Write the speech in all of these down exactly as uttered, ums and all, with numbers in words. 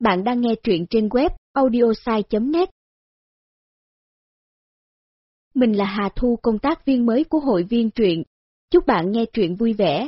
Bạn đang nghe truyện trên web audiosai chấm net. Mình là Hà Thu, công tác viên mới của hội viên truyện. Chúc bạn nghe truyện vui vẻ.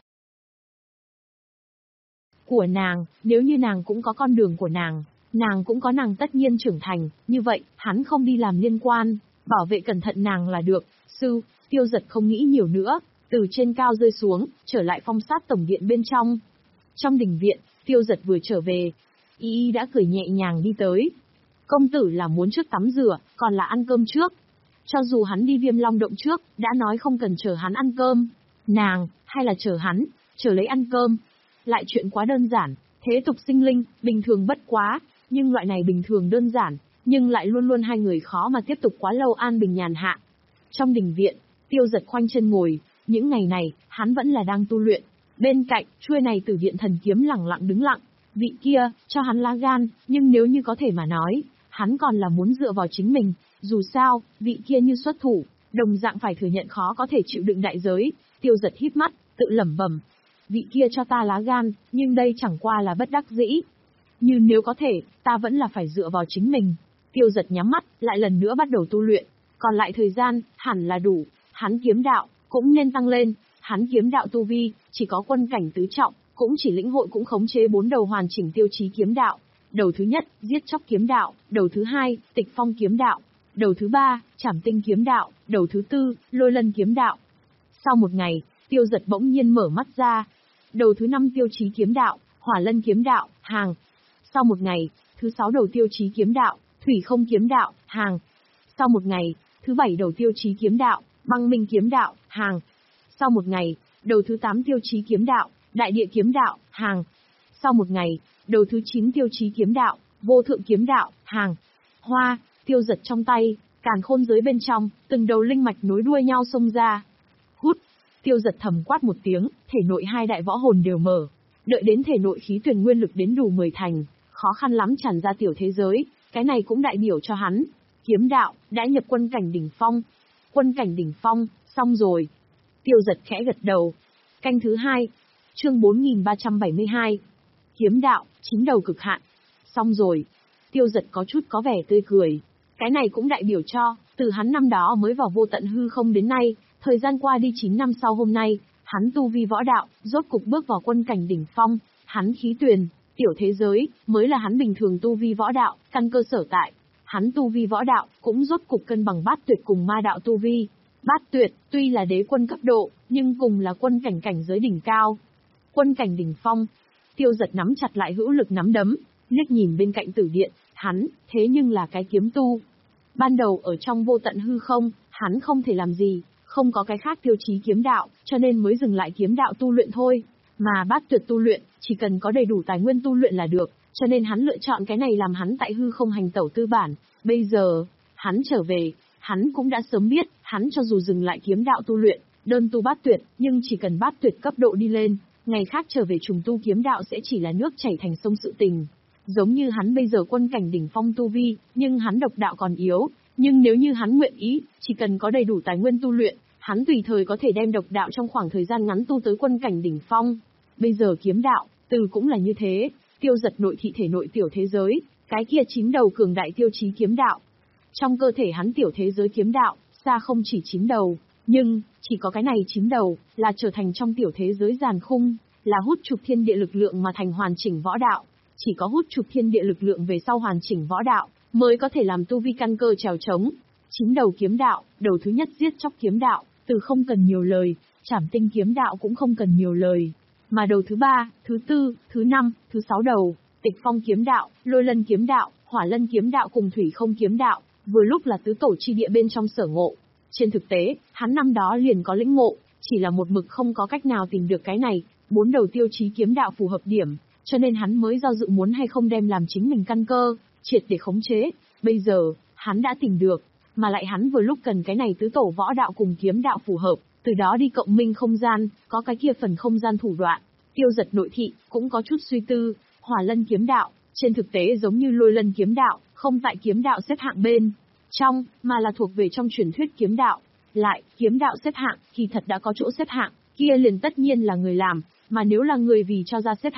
Của nàng, nếu như nàng cũng có con đường của nàng, nàng cũng có nàng tất nhiên trưởng thành, như vậy, hắn không đi làm liên quan, bảo vệ cẩn thận nàng là được. Sư, Tiêu Giật không nghĩ nhiều nữa, từ trên cao rơi xuống, trở lại phong sát tổng điện bên trong. Trong đình viện, Tiêu Giật vừa trở về, Y Y đã cười nhẹ nhàng đi tới. Công tử là muốn trước tắm rửa, còn là ăn cơm trước. Cho dù hắn đi Viêm Long Động trước, đã nói không cần chờ hắn ăn cơm. Nàng, hay là chờ hắn, chờ lấy ăn cơm. Lại chuyện quá đơn giản, thế tục sinh linh, bình thường bất quá, nhưng loại này bình thường đơn giản, nhưng lại luôn luôn hai người khó mà tiếp tục quá lâu an bình nhàn hạ. Trong đình viện, Tiêu Giật khoanh chân ngồi, những ngày này, hắn vẫn là đang tu luyện. Bên cạnh, chuôi này Tử Điện Thần Kiếm lẳng lặng đứng lặng. Vị kia, cho hắn lá gan, nhưng nếu như có thể mà nói, hắn còn là muốn dựa vào chính mình. Dù sao, vị kia như xuất thủ, đồng dạng phải thừa nhận khó có thể chịu đựng đại giới. Tiêu Giật híp mắt, tự lẩm bẩm. Vị kia cho ta lá gan, nhưng đây chẳng qua là bất đắc dĩ. Nhưng nếu có thể, ta vẫn là phải dựa vào chính mình. Tiêu Giật nhắm mắt, lại lần nữa bắt đầu tu luyện. Còn lại thời gian, hẳn là đủ. Hắn kiếm đạo, cũng nên tăng lên. Hắn kiếm đạo tu vi, chỉ có quân cảnh tứ trọng, cũng chỉ lĩnh hội cũng khống chế bốn đầu hoàn chỉnh tiêu chí kiếm đạo. Đầu thứ nhất, giết chóc kiếm đạo. Đầu thứ hai, tịch phong kiếm đạo. Đầu thứ ba, trảm tinh kiếm đạo. Đầu thứ tư, lôi lân kiếm đạo. Sau một ngày, Tiêu Giật bỗng nhiên mở mắt ra. Đầu thứ năm tiêu chí kiếm đạo, hỏa lân kiếm đạo, hàng. Sau một ngày, thứ sáu đầu tiêu chí kiếm đạo, thủy không kiếm đạo, hàng. Sau một ngày, thứ bảy đầu tiêu chí kiếm đạo, băng minh kiếm đạo, hàng. Sau một ngày, đầu thứ tám tiêu chí kiếm đạo, đại địa kiếm đạo, hàng. Sau một ngày, đầu thứ chín tiêu chí kiếm đạo, vô thượng kiếm đạo, hàng. Hoa, Tiêu Giật trong tay, càn khôn giới bên trong, từng đầu linh mạch nối đuôi nhau xông ra. Hút, Tiêu Giật thầm quát một tiếng, thể nội hai đại võ hồn đều mở. Đợi đến thể nội khí tuyển nguyên lực đến đủ mười thành, khó khăn lắm tràn ra tiểu thế giới, cái này cũng đại biểu cho hắn. Kiếm đạo, đã nhập quân cảnh đỉnh phong. Quân cảnh đỉnh phong, xong rồi. Tiêu Giật khẽ gật đầu. Canh thứ hai, chương bốn nghìn ba trăm bảy mươi hai. Kiếm đạo, chín đầu cực hạn. Xong rồi. Tiêu Giật có chút có vẻ tươi cười. Cái này cũng đại biểu cho, từ hắn năm đó mới vào vô tận hư không đến nay, thời gian qua đi chín năm sau hôm nay, hắn tu vi võ đạo, rốt cục bước vào quân cảnh đỉnh phong, hắn khí tuyền, tiểu thế giới, mới là hắn bình thường tu vi võ đạo, căn cơ sở tại. Hắn tu vi võ đạo, cũng rốt cục cân bằng bát tuyệt cùng ma đạo tu vi. Bát tuyệt, tuy là đế quân cấp độ, nhưng cùng là quân cảnh cảnh giới đỉnh cao. Quân cảnh đỉnh phong, Tiêu Giật nắm chặt lại hữu lực nắm đấm, liếc nhìn bên cạnh Tử Điện, hắn, thế nhưng là cái kiếm tu. Ban đầu ở trong vô tận hư không, hắn không thể làm gì, không có cái khác tiêu chí kiếm đạo, cho nên mới dừng lại kiếm đạo tu luyện thôi. Mà bát tuyệt tu luyện, chỉ cần có đầy đủ tài nguyên tu luyện là được, cho nên hắn lựa chọn cái này làm hắn tại hư không hành tẩu tư bản. Bây giờ, hắn trở về, hắn cũng đã sớm biết, hắn cho dù dừng lại kiếm đạo tu luyện, đơn tu bát tuyệt, nhưng chỉ cần bát tuyệt cấp độ đi lên, ngày khác trở về trùng tu kiếm đạo sẽ chỉ là nước chảy thành sông sự tình. Giống như hắn bây giờ quân cảnh đỉnh phong tu vi, nhưng hắn độc đạo còn yếu, nhưng nếu như hắn nguyện ý, chỉ cần có đầy đủ tài nguyên tu luyện, hắn tùy thời có thể đem độc đạo trong khoảng thời gian ngắn tu tới quân cảnh đỉnh phong. Bây giờ kiếm đạo, từ cũng là như thế, Tiêu Giật nội thị thể nội tiểu thế giới, cái kia chín đầu cường đại tiêu chí kiếm đạo. Trong cơ thể hắn tiểu thế giới kiếm đạo, xa không chỉ chín đầu, nhưng, chỉ có cái này chín đầu, là trở thành trong tiểu thế giới giàn khung, là hút chụp thiên địa lực lượng mà thành hoàn chỉnh võ đạo. Chỉ có hút chụp thiên địa lực lượng về sau hoàn chỉnh võ đạo, mới có thể làm tu vi căn cơ trèo trống. Chín đầu kiếm đạo, đầu thứ nhất giết chóc kiếm đạo, từ không cần nhiều lời, trảm tinh kiếm đạo cũng không cần nhiều lời. Mà đầu thứ ba, thứ tư, thứ năm, thứ sáu đầu, tịch phong kiếm đạo, lôi lân kiếm đạo, hỏa lân kiếm đạo cùng thủy không kiếm đạo, vừa lúc là tứ tổ chi địa bên trong sở ngộ. Trên thực tế, hắn năm đó liền có lĩnh ngộ, chỉ là một mực không có cách nào tìm được cái này, bốn đầu tiêu chí kiếm đạo phù hợp điểm, cho nên hắn mới do dự muốn hay không đem làm chính mình căn cơ, triệt để khống chế. Bây giờ, hắn đã tìm được, mà lại hắn vừa lúc cần cái này tứ tổ võ đạo cùng kiếm đạo phù hợp, từ đó đi cộng minh không gian, có cái kia phần không gian thủ đoạn. Tiêu Giật nội thị, cũng có chút suy tư, hỏa lân kiếm đạo, trên thực tế giống như lôi lân kiếm đạo, không tại kiếm đạo xếp hạng bên trong, mà là thuộc về trong truyền thuyết kiếm đạo. Lại, kiếm đạo xếp hạng, khi thật đã có chỗ xếp hạng, kia liền tất nhiên là người làm, mà nếu là người vì cho ra xếp hạng,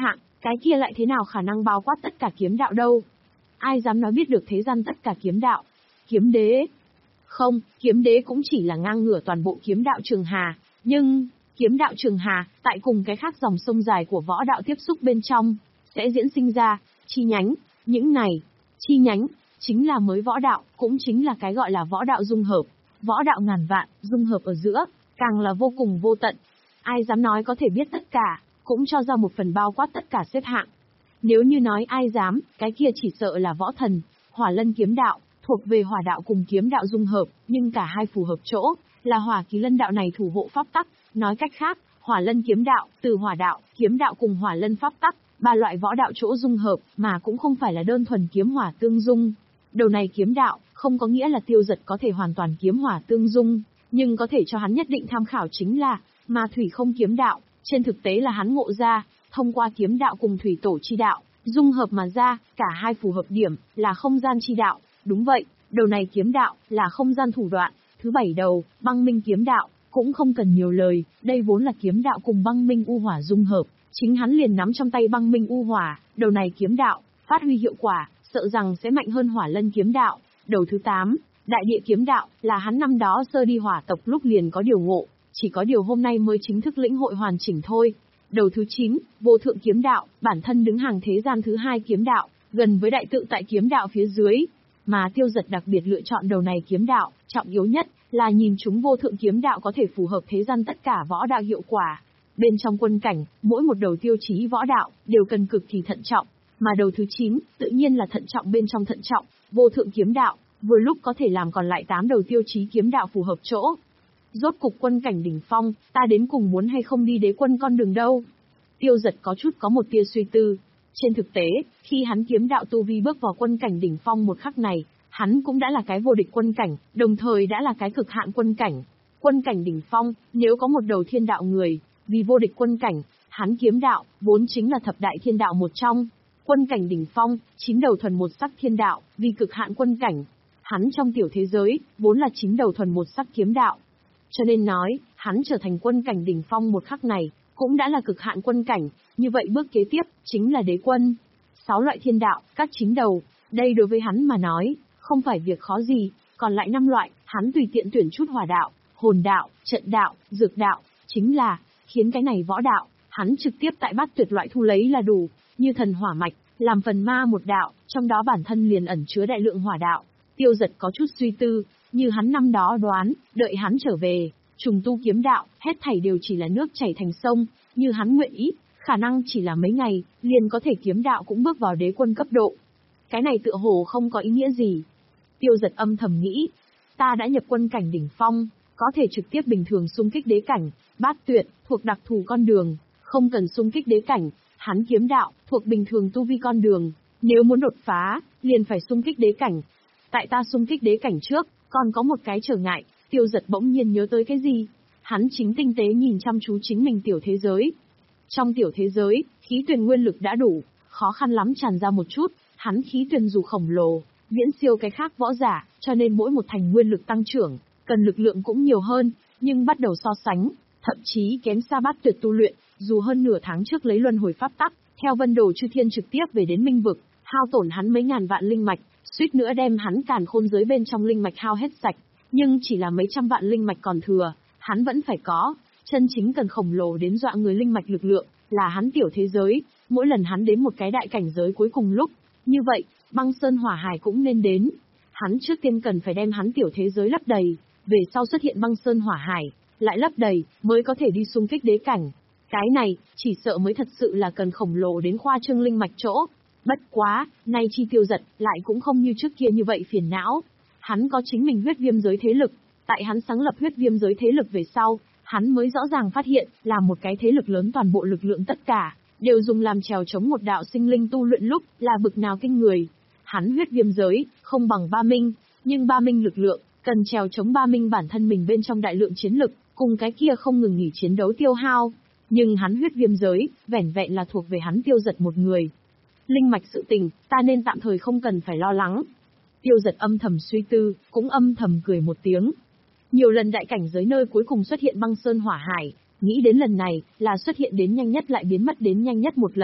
Cái kia lại thế nào khả năng bao quát tất cả kiếm đạo đâu? Ai dám nói biết được thế gian tất cả kiếm đạo? Kiếm đế? Không, kiếm đế cũng chỉ là ngang ngửa toàn bộ kiếm đạo Trường Hà, nhưng, kiếm đạo Trường Hà, tại cùng cái khác dòng sông dài của võ đạo tiếp xúc bên trong, sẽ diễn sinh ra, chi nhánh, những này, chi nhánh, chính là mới võ đạo, cũng chính là cái gọi là võ đạo dung hợp, võ đạo ngàn vạn, dung hợp ở giữa, càng là vô cùng vô tận. Ai dám nói có thể biết tất cả, cũng cho ra một phần bao quát tất cả xếp hạng. Nếu như nói ai dám, cái kia chỉ sợ là võ thần, Hỏa Lân kiếm đạo, thuộc về hỏa đạo cùng kiếm đạo dung hợp, nhưng cả hai phù hợp chỗ, là Hỏa Kỳ Lân đạo này thủ hộ pháp tắc, nói cách khác, Hỏa Lân kiếm đạo, từ hỏa đạo, kiếm đạo cùng Hỏa Lân pháp tắc, ba loại võ đạo chỗ dung hợp, mà cũng không phải là đơn thuần kiếm hỏa tương dung. Đầu này kiếm đạo, không có nghĩa là Tiêu Dật có thể hoàn toàn kiếm hỏa tương dung, nhưng có thể cho hắn nhất định tham khảo chính là, mà thủy không kiếm đạo, trên thực tế là hắn ngộ ra, thông qua kiếm đạo cùng thủy tổ chi đạo, dung hợp mà ra, cả hai phù hợp điểm, là không gian chi đạo. Đúng vậy, đầu này kiếm đạo, là không gian thủ đoạn. Thứ bảy đầu, băng minh kiếm đạo, cũng không cần nhiều lời, đây vốn là kiếm đạo cùng băng minh u hỏa dung hợp, chính hắn liền nắm trong tay băng minh u hỏa, đầu này kiếm đạo, phát huy hiệu quả, sợ rằng sẽ mạnh hơn Hỏa Lân kiếm đạo. Đầu thứ tám, đại địa kiếm đạo, là hắn năm đó sơ đi hỏa tộc lúc liền có điều ngộ, chỉ có điều hôm nay mới chính thức lĩnh hội hoàn chỉnh thôi. Đầu thứ chín, vô thượng kiếm đạo, bản thân đứng hàng thế gian thứ hai kiếm đạo, gần với đại tự tại kiếm đạo phía dưới. Mà Tiêu Dật đặc biệt lựa chọn đầu này kiếm đạo, trọng yếu nhất là nhìn chúng vô thượng kiếm đạo có thể phù hợp thế gian tất cả võ đạo hiệu quả. Bên trong quân cảnh, mỗi một đầu tiêu chí võ đạo đều cần cực kỳ thận trọng, mà đầu thứ chín tự nhiên là thận trọng bên trong thận trọng, vô thượng kiếm đạo, vừa lúc có thể làm còn lại tám đầu tiêu chí kiếm đạo phù hợp chỗ. Rốt cục quân cảnh đỉnh phong, ta đến cùng muốn hay không đi đế quân con đường đâu? Tiêu Dật có chút có một tia suy tư. Trên thực tế, khi hắn kiếm đạo tu vi bước vào quân cảnh đỉnh phong một khắc này, hắn cũng đã là cái vô địch quân cảnh, đồng thời đã là cái cực hạn quân cảnh. Quân cảnh đỉnh phong, nếu có một đầu thiên đạo người, vì vô địch quân cảnh, hắn kiếm đạo, vốn chính là thập đại thiên đạo một trong. Quân cảnh đỉnh phong, chín đầu thuần một sắc thiên đạo, vì cực hạn quân cảnh. Hắn trong tiểu thế giới, vốn là chín đầu thuần một sắc kiếm đạo. Cho nên nói, hắn trở thành quân cảnh đỉnh phong một khắc này, cũng đã là cực hạn quân cảnh, như vậy bước kế tiếp, chính là đế quân. Sáu loại thiên đạo, các chín đầu, đây đối với hắn mà nói, không phải việc khó gì, còn lại năm loại, hắn tùy tiện tuyển chút hỏa đạo, hồn đạo, trận đạo, dược đạo, chính là, khiến cái này võ đạo, hắn trực tiếp tại bát tuyệt loại thu lấy là đủ, như thần hỏa mạch, làm phần ma một đạo, trong đó bản thân liền ẩn chứa đại lượng hỏa đạo. Tiêu Dật có chút suy tư, như hắn năm đó đoán, đợi hắn trở về, trùng tu kiếm đạo, hết thảy đều chỉ là nước chảy thành sông, như hắn nguyện ý, khả năng chỉ là mấy ngày, liền có thể kiếm đạo cũng bước vào đế quân cấp độ. Cái này tựa hồ không có ý nghĩa gì. Tiêu Dật âm thầm nghĩ, ta đã nhập quân cảnh đỉnh phong, có thể trực tiếp bình thường xung kích đế cảnh, bát tuyệt, thuộc đặc thù con đường, không cần xung kích đế cảnh, hắn kiếm đạo, thuộc bình thường tu vi con đường, nếu muốn đột phá, liền phải xung kích đế cảnh. Tại ta xung kích đế cảnh trước, còn có một cái trở ngại. Tiêu Dật bỗng nhiên nhớ tới cái gì? Hắn chính tinh tế nhìn chăm chú chính mình tiểu thế giới. Trong tiểu thế giới, khí tuyền nguyên lực đã đủ, khó khăn lắm tràn ra một chút, hắn khí tuyền dù khổng lồ, viễn siêu cái khác võ giả, cho nên mỗi một thành nguyên lực tăng trưởng, cần lực lượng cũng nhiều hơn, nhưng bắt đầu so sánh, thậm chí kém xa bát tuyệt tu luyện, dù hơn nửa tháng trước lấy luân hồi pháp tắc, theo Vân Đồ Chư Thiên trực tiếp về đến Minh Vực, hao tổn hắn mấy ngàn vạn linh mạch, suýt nữa đem hắn càn khôn giới bên trong linh mạch hao hết sạch, nhưng chỉ là mấy trăm vạn linh mạch còn thừa, hắn vẫn phải có, chân chính cần khổng lồ đến dọa người linh mạch lực lượng, là hắn tiểu thế giới, mỗi lần hắn đến một cái đại cảnh giới cuối cùng lúc, như vậy, băng sơn hỏa hải cũng nên đến. Hắn trước tiên cần phải đem hắn tiểu thế giới lấp đầy, về sau xuất hiện băng sơn hỏa hải, lại lấp đầy, mới có thể đi xung kích đế cảnh. Cái này, chỉ sợ mới thật sự là cần khổng lồ đến khoa trương linh mạch chỗ. Bất quá, nay chi Tiêu Dật, lại cũng không như trước kia như vậy phiền não. Hắn có chính mình huyết viêm giới thế lực, tại hắn sáng lập huyết viêm giới thế lực về sau, hắn mới rõ ràng phát hiện, là một cái thế lực lớn toàn bộ lực lượng tất cả, đều dùng làm chèo chống một đạo sinh linh tu luyện lúc, là bực nào kinh người. Hắn huyết viêm giới, không bằng ba minh, nhưng ba minh lực lượng, cần chèo chống ba minh bản thân mình bên trong đại lượng chiến lực, cùng cái kia không ngừng nghỉ chiến đấu tiêu hao. Nhưng hắn huyết viêm giới, vẻn vẹn là thuộc về hắn Tiêu Dật một người. Linh mạch sự tình, ta nên tạm thời không cần phải lo lắng. Tiêu Dật âm thầm suy tư, cũng âm thầm cười một tiếng. Nhiều lần đại cảnh giới nơi cuối cùng xuất hiện băng sơn hỏa hải, nghĩ đến lần này, là xuất hiện đến nhanh nhất lại biến mất đến nhanh nhất một lần.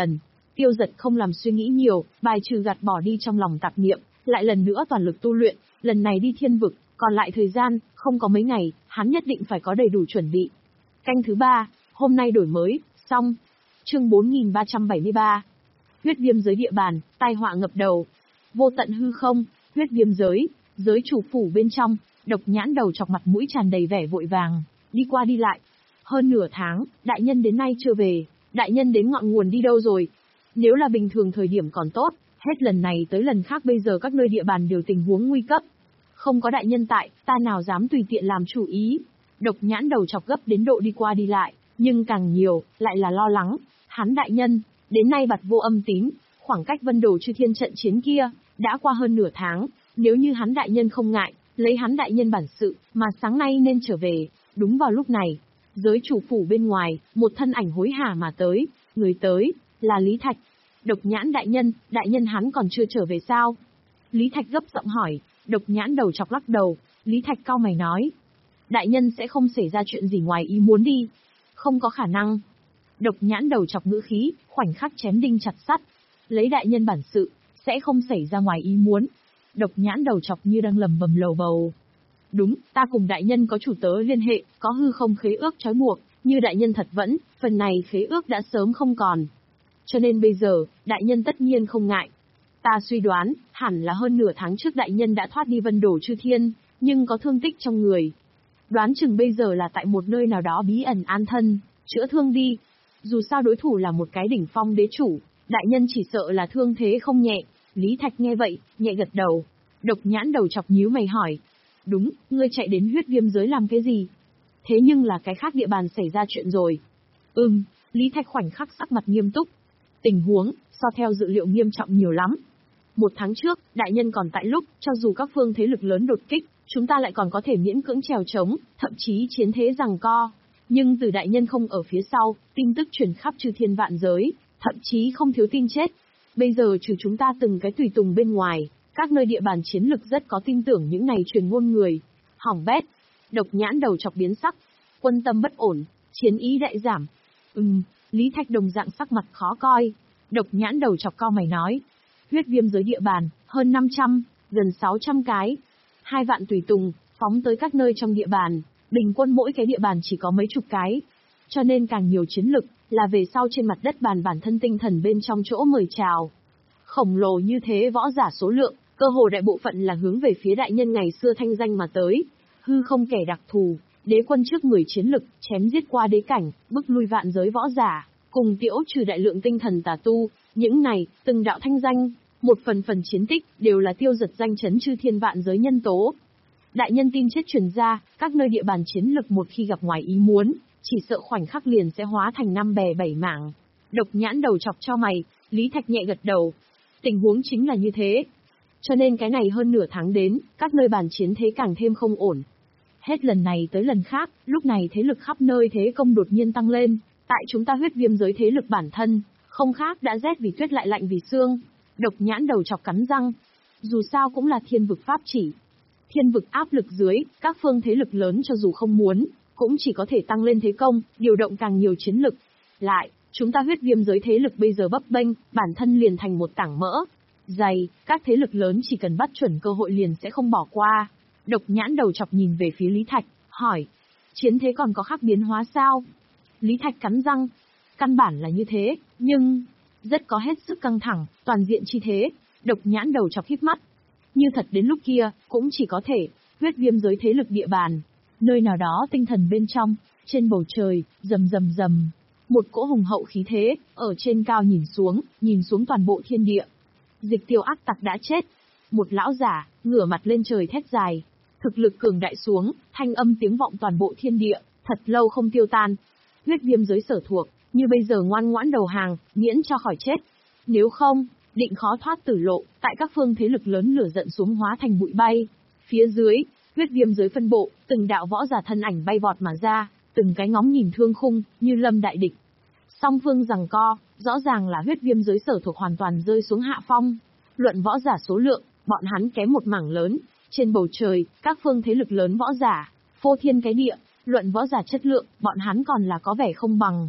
Tiêu Dật không làm suy nghĩ nhiều, bài trừ gạt bỏ đi trong lòng tạp niệm, lại lần nữa toàn lực tu luyện, lần này đi thiên vực, còn lại thời gian, không có mấy ngày, hắn nhất định phải có đầy đủ chuẩn bị. Canh thứ ba, hôm nay đổi mới, xong. Chương bốn nghìn ba trăm bảy mươi ba. Huyết viêm giới địa bàn, tai họa ngập đầu. Vô tận hư không, huyết viêm giới, giới chủ phủ bên trong, Độc Nhãn đầu chọc mặt mũi tràn đầy vẻ vội vàng, đi qua đi lại. Hơn nửa tháng, đại nhân đến nay chưa về, đại nhân đến ngọn nguồn đi đâu rồi? Nếu là bình thường thời điểm còn tốt, hết lần này tới lần khác bây giờ các nơi địa bàn đều tình huống nguy cấp. Không có đại nhân tại, ta nào dám tùy tiện làm chủ ý. Độc Nhãn đầu chọc gấp đến độ đi qua đi lại, nhưng càng nhiều, lại là lo lắng. Hắn đại nhân, đến nay bặt vô âm tín, khoảng cách Vân Đồ Chư Thiên trận chiến kia, đã qua hơn nửa tháng, nếu như hắn đại nhân không ngại, lấy hắn đại nhân bản sự, mà sáng nay nên trở về. Đúng vào lúc này, giới chủ phủ bên ngoài, một thân ảnh hối hả mà tới, người tới, là Lý Thạch. Độc Nhãn đại nhân, đại nhân hắn còn chưa trở về sao? Lý Thạch gấp giọng hỏi. Độc Nhãn đầu chọc lắc đầu, Lý Thạch cau mày nói. Đại nhân sẽ không xảy ra chuyện gì ngoài ý muốn đi. Không có khả năng. Độc Nhãn đầu chọc ngữ khí, khoảnh khắc chém đinh chặt sắt. Lấy đại nhân bản sự, sẽ không xảy ra ngoài ý muốn. Độc Nhãn đầu chọc như đang lầm bầm lầu bầu. Đúng, ta cùng đại nhân có chủ tớ liên hệ, có hư không khế ước trói buộc, như đại nhân thật vẫn, phần này khế ước đã sớm không còn. Cho nên bây giờ, đại nhân tất nhiên không ngại. Ta suy đoán, hẳn là hơn nửa tháng trước đại nhân đã thoát đi Vân Đồ Chư Thiên, nhưng có thương tích trong người. Đoán chừng bây giờ là tại một nơi nào đó bí ẩn an thân, chữa thương đi. Dù sao đối thủ là một cái đỉnh phong đế chủ, đại nhân chỉ sợ là thương thế không nhẹ. Lý Thạch nghe vậy, nhẹ gật đầu. Độc Nhãn đầu chọc nhíu mày hỏi. Đúng, ngươi chạy đến huyết viêm giới làm cái gì? Thế nhưng là cái khác địa bàn xảy ra chuyện rồi. Ừm, Lý Thạch khoảnh khắc sắc mặt nghiêm túc. Tình huống, so theo dự liệu nghiêm trọng nhiều lắm. Một tháng trước, đại nhân còn tại lúc, cho dù các phương thế lực lớn đột kích, chúng ta lại còn có thể miễn cưỡng trèo trống, thậm chí chiến thế giằng co. Nhưng từ đại nhân không ở phía sau, tin tức truyền khắp chư thiên vạn giới, thậm chí không thiếu tin chết. Bây giờ trừ chúng ta từng cái tùy tùng bên ngoài, các nơi địa bàn chiến lực rất có tin tưởng những này truyền ngôn người. Hỏng bét. Độc Nhãn đầu chọc biến sắc. Quân tâm bất ổn, chiến ý đại giảm. Ừm, Lý Thạch đồng dạng sắc mặt khó coi. Độc Nhãn đầu chọc cau mày nói. Huyết viêm giới địa bàn, hơn năm trăm, gần sáu trăm cái. Hai vạn tùy tùng, phóng tới các nơi trong địa bàn, bình quân mỗi cái địa bàn chỉ có mấy chục cái. Cho nên càng nhiều chiến lực, là về sau trên mặt đất bàn bản thân tinh thần bên trong chỗ mời chào. Khổng lồ như thế võ giả số lượng, cơ hồ đại bộ phận là hướng về phía đại nhân ngày xưa thanh danh mà tới. Hư không kẻ đặc thù, đế quân trước mười chiến lực, chém giết qua đế cảnh, bức lui vạn giới võ giả, cùng tiễu trừ đại lượng tinh thần tà tu, những này, từng đạo thanh danh, một phần phần chiến tích, đều là tiêu giật danh chấn chư thiên vạn giới nhân tố. Đại nhân tin chết truyền ra, các nơi địa bàn chiến lực một khi gặp ngoài ý muốn, chỉ sợ khoảnh khắc liền sẽ hóa thành năm bè bảy mảng. Độc Nhãn đầu chọc cho mày, Lý Thạch nhẹ gật đầu. Tình huống chính là như thế. Cho nên cái này hơn nửa tháng đến, các nơi bàn chiến thế càng thêm không ổn. Hết lần này tới lần khác, lúc này thế lực khắp nơi thế công đột nhiên tăng lên, tại chúng ta huyết viêm giới thế lực bản thân, không khác đã rét vì tuyết lại lạnh vì xương. Độc Nhãn đầu chọc cắn răng. Dù sao cũng là thiên vực pháp chỉ. Thiên vực áp lực dưới, các phương thế lực lớn cho dù không muốn, cũng chỉ có thể tăng lên thế công, điều động càng nhiều chiến lực. Lại, chúng ta huyết viêm giới thế lực bây giờ bấp bênh, bản thân liền thành một tảng mỡ dày, các thế lực lớn chỉ cần bắt chuẩn cơ hội liền sẽ không bỏ qua. Độc Nhãn đầu chọc nhìn về phía Lý Thạch, hỏi, chiến thế còn có khác biến hóa sao? Lý Thạch cắn răng, căn bản là như thế, nhưng rất có hết sức căng thẳng, toàn diện chi thế. Độc Nhãn đầu chọc híp mắt, như thật đến lúc kia, cũng chỉ có thể huyết viêm giới thế lực địa bàn, nơi nào đó tinh thần bên trong, trên bầu trời, rầm rầm rầm, một cỗ hùng hậu khí thế, ở trên cao nhìn xuống, nhìn xuống toàn bộ thiên địa. Dịch Tiêu ác tặc đã chết. Một lão giả, ngửa mặt lên trời thét dài. Thực lực cường đại xuống, thanh âm tiếng vọng toàn bộ thiên địa, thật lâu không tiêu tan. Huyết viêm giới sở thuộc, như bây giờ ngoan ngoãn đầu hàng, miễn cho khỏi chết. Nếu không, định khó thoát tử lộ, tại các phương thế lực lớn lửa giận xuống hóa thành bụi bay. Phía dưới, huyết viêm giới phân bộ, từng đạo võ giả thân ảnh bay vọt mà ra, từng cái ngóng nhìn thương khung, như lâm đại địch. Song phương giằng co, rõ ràng là huyết viêm giới sở thuộc hoàn toàn rơi xuống hạ phong. Luận võ giả số lượng, bọn hắn kém một mảng lớn. Trên bầu trời, các phương thế lực lớn võ giả, phô thiên cái địa. Luận võ giả chất lượng, bọn hắn còn là có vẻ không bằng.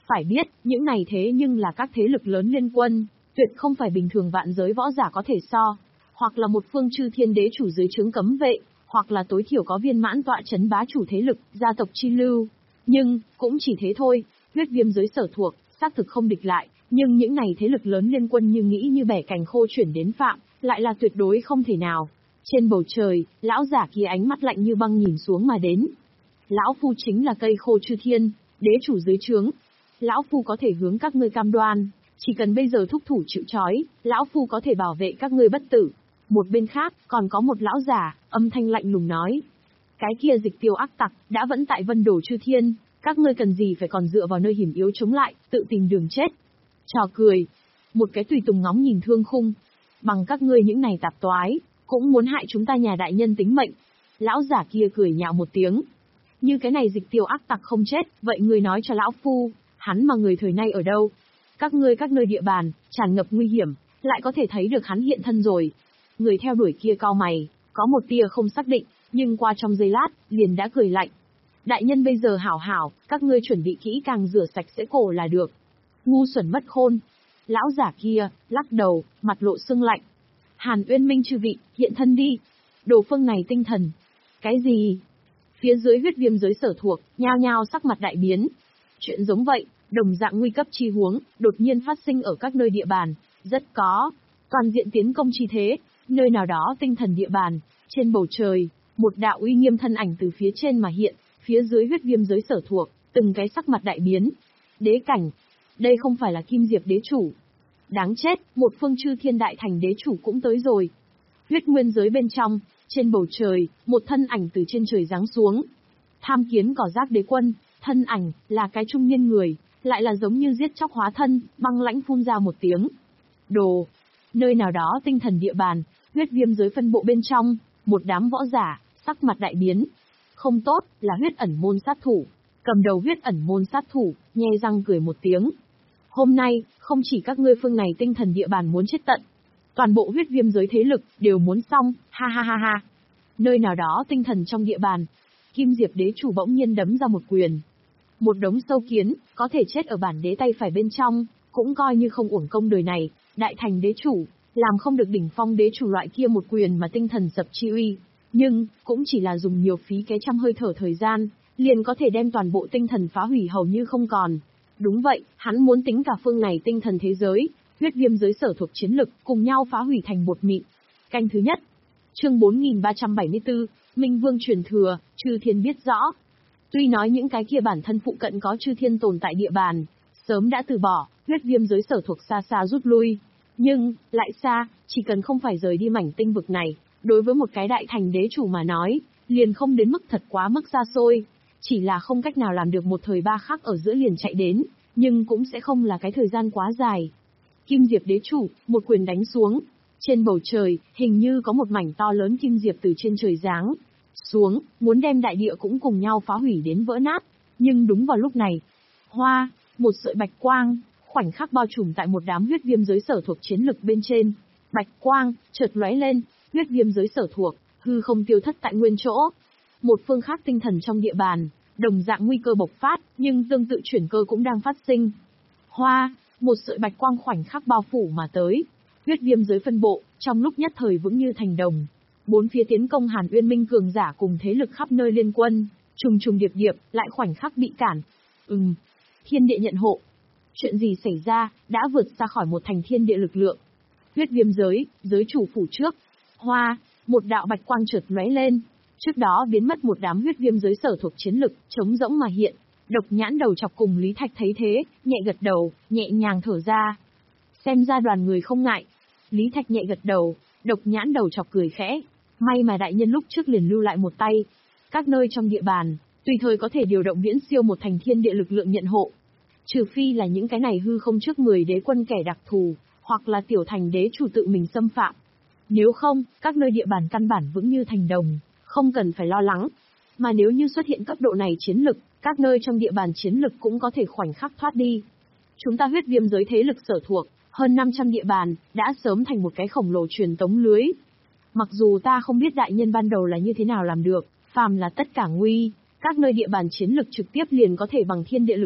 Phải biết, những này thế nhưng là các thế lực lớn liên quân, tuyệt không phải bình thường vạn giới võ giả có thể so. Hoặc là một phương chư thiên đế chủ dưới trướng cấm vệ, hoặc là tối thiểu có viên mãn tọa chấn bá chủ thế lực, gia tộc chi lưu. Nhưng, cũng chỉ thế thôi, huyết viêm giới sở thuộc, xác thực không địch lại, nhưng những này thế lực lớn liên quân như nghĩ như bẻ cành khô chuyển đến phạm, lại là tuyệt đối không thể nào. Trên bầu trời, lão giả kia ánh mắt lạnh như băng nhìn xuống mà đến. Lão Phu chính là cây khô chư thiên, đế chủ dưới trướng. Lão Phu có thể hướng các ngươi cam đoan, chỉ cần bây giờ thúc thủ chịu trói, Lão Phu có thể bảo vệ các ngươi bất tử. Một bên khác, còn có một lão giả, âm thanh lạnh lùng nói. Cái kia dịch tiêu ác tặc, đã vẫn tại vân đổ chư thiên, các ngươi cần gì phải còn dựa vào nơi hiểm yếu chống lại, tự tìm đường chết. Trò cười. Một cái tùy tùng ngóng nhìn Thương Khung. Bằng các ngươi những này tạp toái, cũng muốn hại chúng ta nhà đại nhân tính mệnh. Lão giả kia cười nhạo một tiếng. Như cái này dịch tiêu ác tặc không chết, vậy ngươi nói cho Lão Phu, hắn mà người thời nay ở đâu? Các ngươi các nơi địa bàn, tràn ngập nguy hiểm, lại có thể thấy được hắn hiện thân rồi. Người theo đuổi kia cau mày, có một tia không xác định, nhưng qua trong giây lát, liền đã cười lạnh. Đại nhân bây giờ hảo hảo, các ngươi chuẩn bị kỹ càng rửa sạch sẽ cổ là được. Ngu xuẩn mất khôn. Lão giả kia, lắc đầu, mặt lộ sương lạnh. Hàn Uyên Minh chư vị, hiện thân đi. Đồ phương này tinh thần. Cái gì? Phía dưới huyết viêm giới sở thuộc, nhao nhao sắc mặt đại biến. Chuyện giống vậy, đồng dạng nguy cấp chi huống, đột nhiên phát sinh ở các nơi địa bàn, rất có. Toàn diện tiến công chi thế, nơi nào đó tinh thần địa bàn, trên bầu trời, một đạo uy nghiêm thân ảnh từ phía trên mà hiện, phía dưới huyết viêm giới sở thuộc, từng cái sắc mặt đại biến. Đế cảnh, đây không phải là Kim Diệp đế chủ. Đáng chết, một phương chư thiên đại thành đế chủ cũng tới rồi. Huyết nguyên giới bên trong, trên bầu trời, một thân ảnh từ trên trời giáng xuống. Tham kiến cỏ rác đế quân, thân ảnh, là cái trung niên người, lại là giống như giết chóc hóa thân, băng lãnh phun ra một tiếng. Đồ! Nơi nào đó tinh thần địa bàn, huyết viêm giới phân bộ bên trong, một đám võ giả, sắc mặt đại biến. Không tốt, là huyết ẩn môn sát thủ. Cầm đầu huyết ẩn môn sát thủ, nhe răng cười một tiếng. Hôm nay, không chỉ các ngươi phương này tinh thần địa bàn muốn chết tận. Toàn bộ huyết viêm giới thế lực, đều muốn xong, ha ha ha ha. Nơi nào đó tinh thần trong địa bàn, Kim Diệp đế chủ bỗng nhiên đấm ra một quyền. Một đống sâu kiến, có thể chết ở bản đế tay phải bên trong, cũng coi như không uổng công đời này, đại thành đế chủ, làm không được đỉnh phong đế chủ loại kia một quyền mà tinh thần sập chi uy. Nhưng, cũng chỉ là dùng nhiều phí cái trăm hơi thở thời gian, liền có thể đem toàn bộ tinh thần phá hủy hầu như không còn. Đúng vậy, hắn muốn tính cả phương này tinh thần thế giới, huyết viêm giới sở thuộc chiến lực, cùng nhau phá hủy thành bột mịn. Canh thứ nhất. Chương bốn nghìn ba trăm bảy mươi tư, Minh Vương truyền thừa, chư thiên biết rõ. Tuy nói những cái kia bản thân phụ cận có chư thiên tồn tại địa bàn, sớm đã từ bỏ, huyết viêm giới sở thuộc xa xa rút lui. Nhưng, lại xa, chỉ cần không phải rời đi mảnh tinh vực này, đối với một cái đại thành đế chủ mà nói, liền không đến mức thật quá mức xa xôi. Chỉ là không cách nào làm được một thời ba khắc ở giữa liền chạy đến, nhưng cũng sẽ không là cái thời gian quá dài. Kim Diệp đế chủ, một quyền đánh xuống. Trên bầu trời, hình như có một mảnh to lớn Kim Diệp từ trên trời giáng xuống, muốn đem đại địa cũng cùng nhau phá hủy đến vỡ nát. Nhưng đúng vào lúc này, hoa, một sợi bạch quang, khoảnh khắc bao trùm tại một đám huyết viêm giới sở thuộc chiến lực bên trên. Bạch quang, chợt lóe lên, huyết viêm giới sở thuộc, hư không tiêu thất tại nguyên chỗ. Một phương khác tinh thần trong địa bàn, đồng dạng nguy cơ bộc phát, nhưng tương tự chuyển cơ cũng đang phát sinh. Hoa, một sợi bạch quang khoảnh khắc bao phủ mà tới. Huyết viêm giới phân bộ, trong lúc nhất thời vững như thành đồng. Bốn phía tiến công Hàn Uyên Minh cường giả cùng thế lực khắp nơi liên quân, trùng trùng điệp điệp, lại khoảnh khắc bị cản. Ừm, thiên địa nhận hộ. Chuyện gì xảy ra, đã vượt xa khỏi một thành thiên địa lực lượng. Huyết viêm giới, giới chủ phủ trước. Hoa, một đạo bạch quang chợt lóe lên. Trước đó biến mất một đám huyết viêm giới sở thuộc chiến lực, trống rỗng mà hiện. Độc nhãn đầu chọc cùng Lý Thạch thấy thế, nhẹ gật đầu, nhẹ nhàng thở ra. Xem ra đoàn người không ngại. Lý Thạch nhẹ gật đầu, độc nhãn đầu chọc cười khẽ. May mà đại nhân lúc trước liền lưu lại một tay. Các nơi trong địa bàn, tùy thời có thể điều động viễn siêu một thành thiên địa lực lượng nhận hộ. Trừ phi là những cái này hư không trước mười đế quân kẻ đặc thù, hoặc là tiểu thành đế chủ tự mình xâm phạm. Nếu không, các nơi địa bàn căn bản vững như thành đồng, không cần phải lo lắng. Mà nếu như xuất hiện cấp độ này chiến lực, các nơi trong địa bàn chiến lực cũng có thể khoảnh khắc thoát đi. Chúng ta huyết viêm giới thế lực sở thuộc, hơn năm trăm địa bàn, đã sớm thành một cái khổng lồ truyền tống lưới. Mặc dù ta không biết đại nhân ban đầu là như thế nào làm được, phàm là tất cả nguy, các nơi địa bàn chiến lực trực tiếp liền có thể bằng thiên địa lực lượng,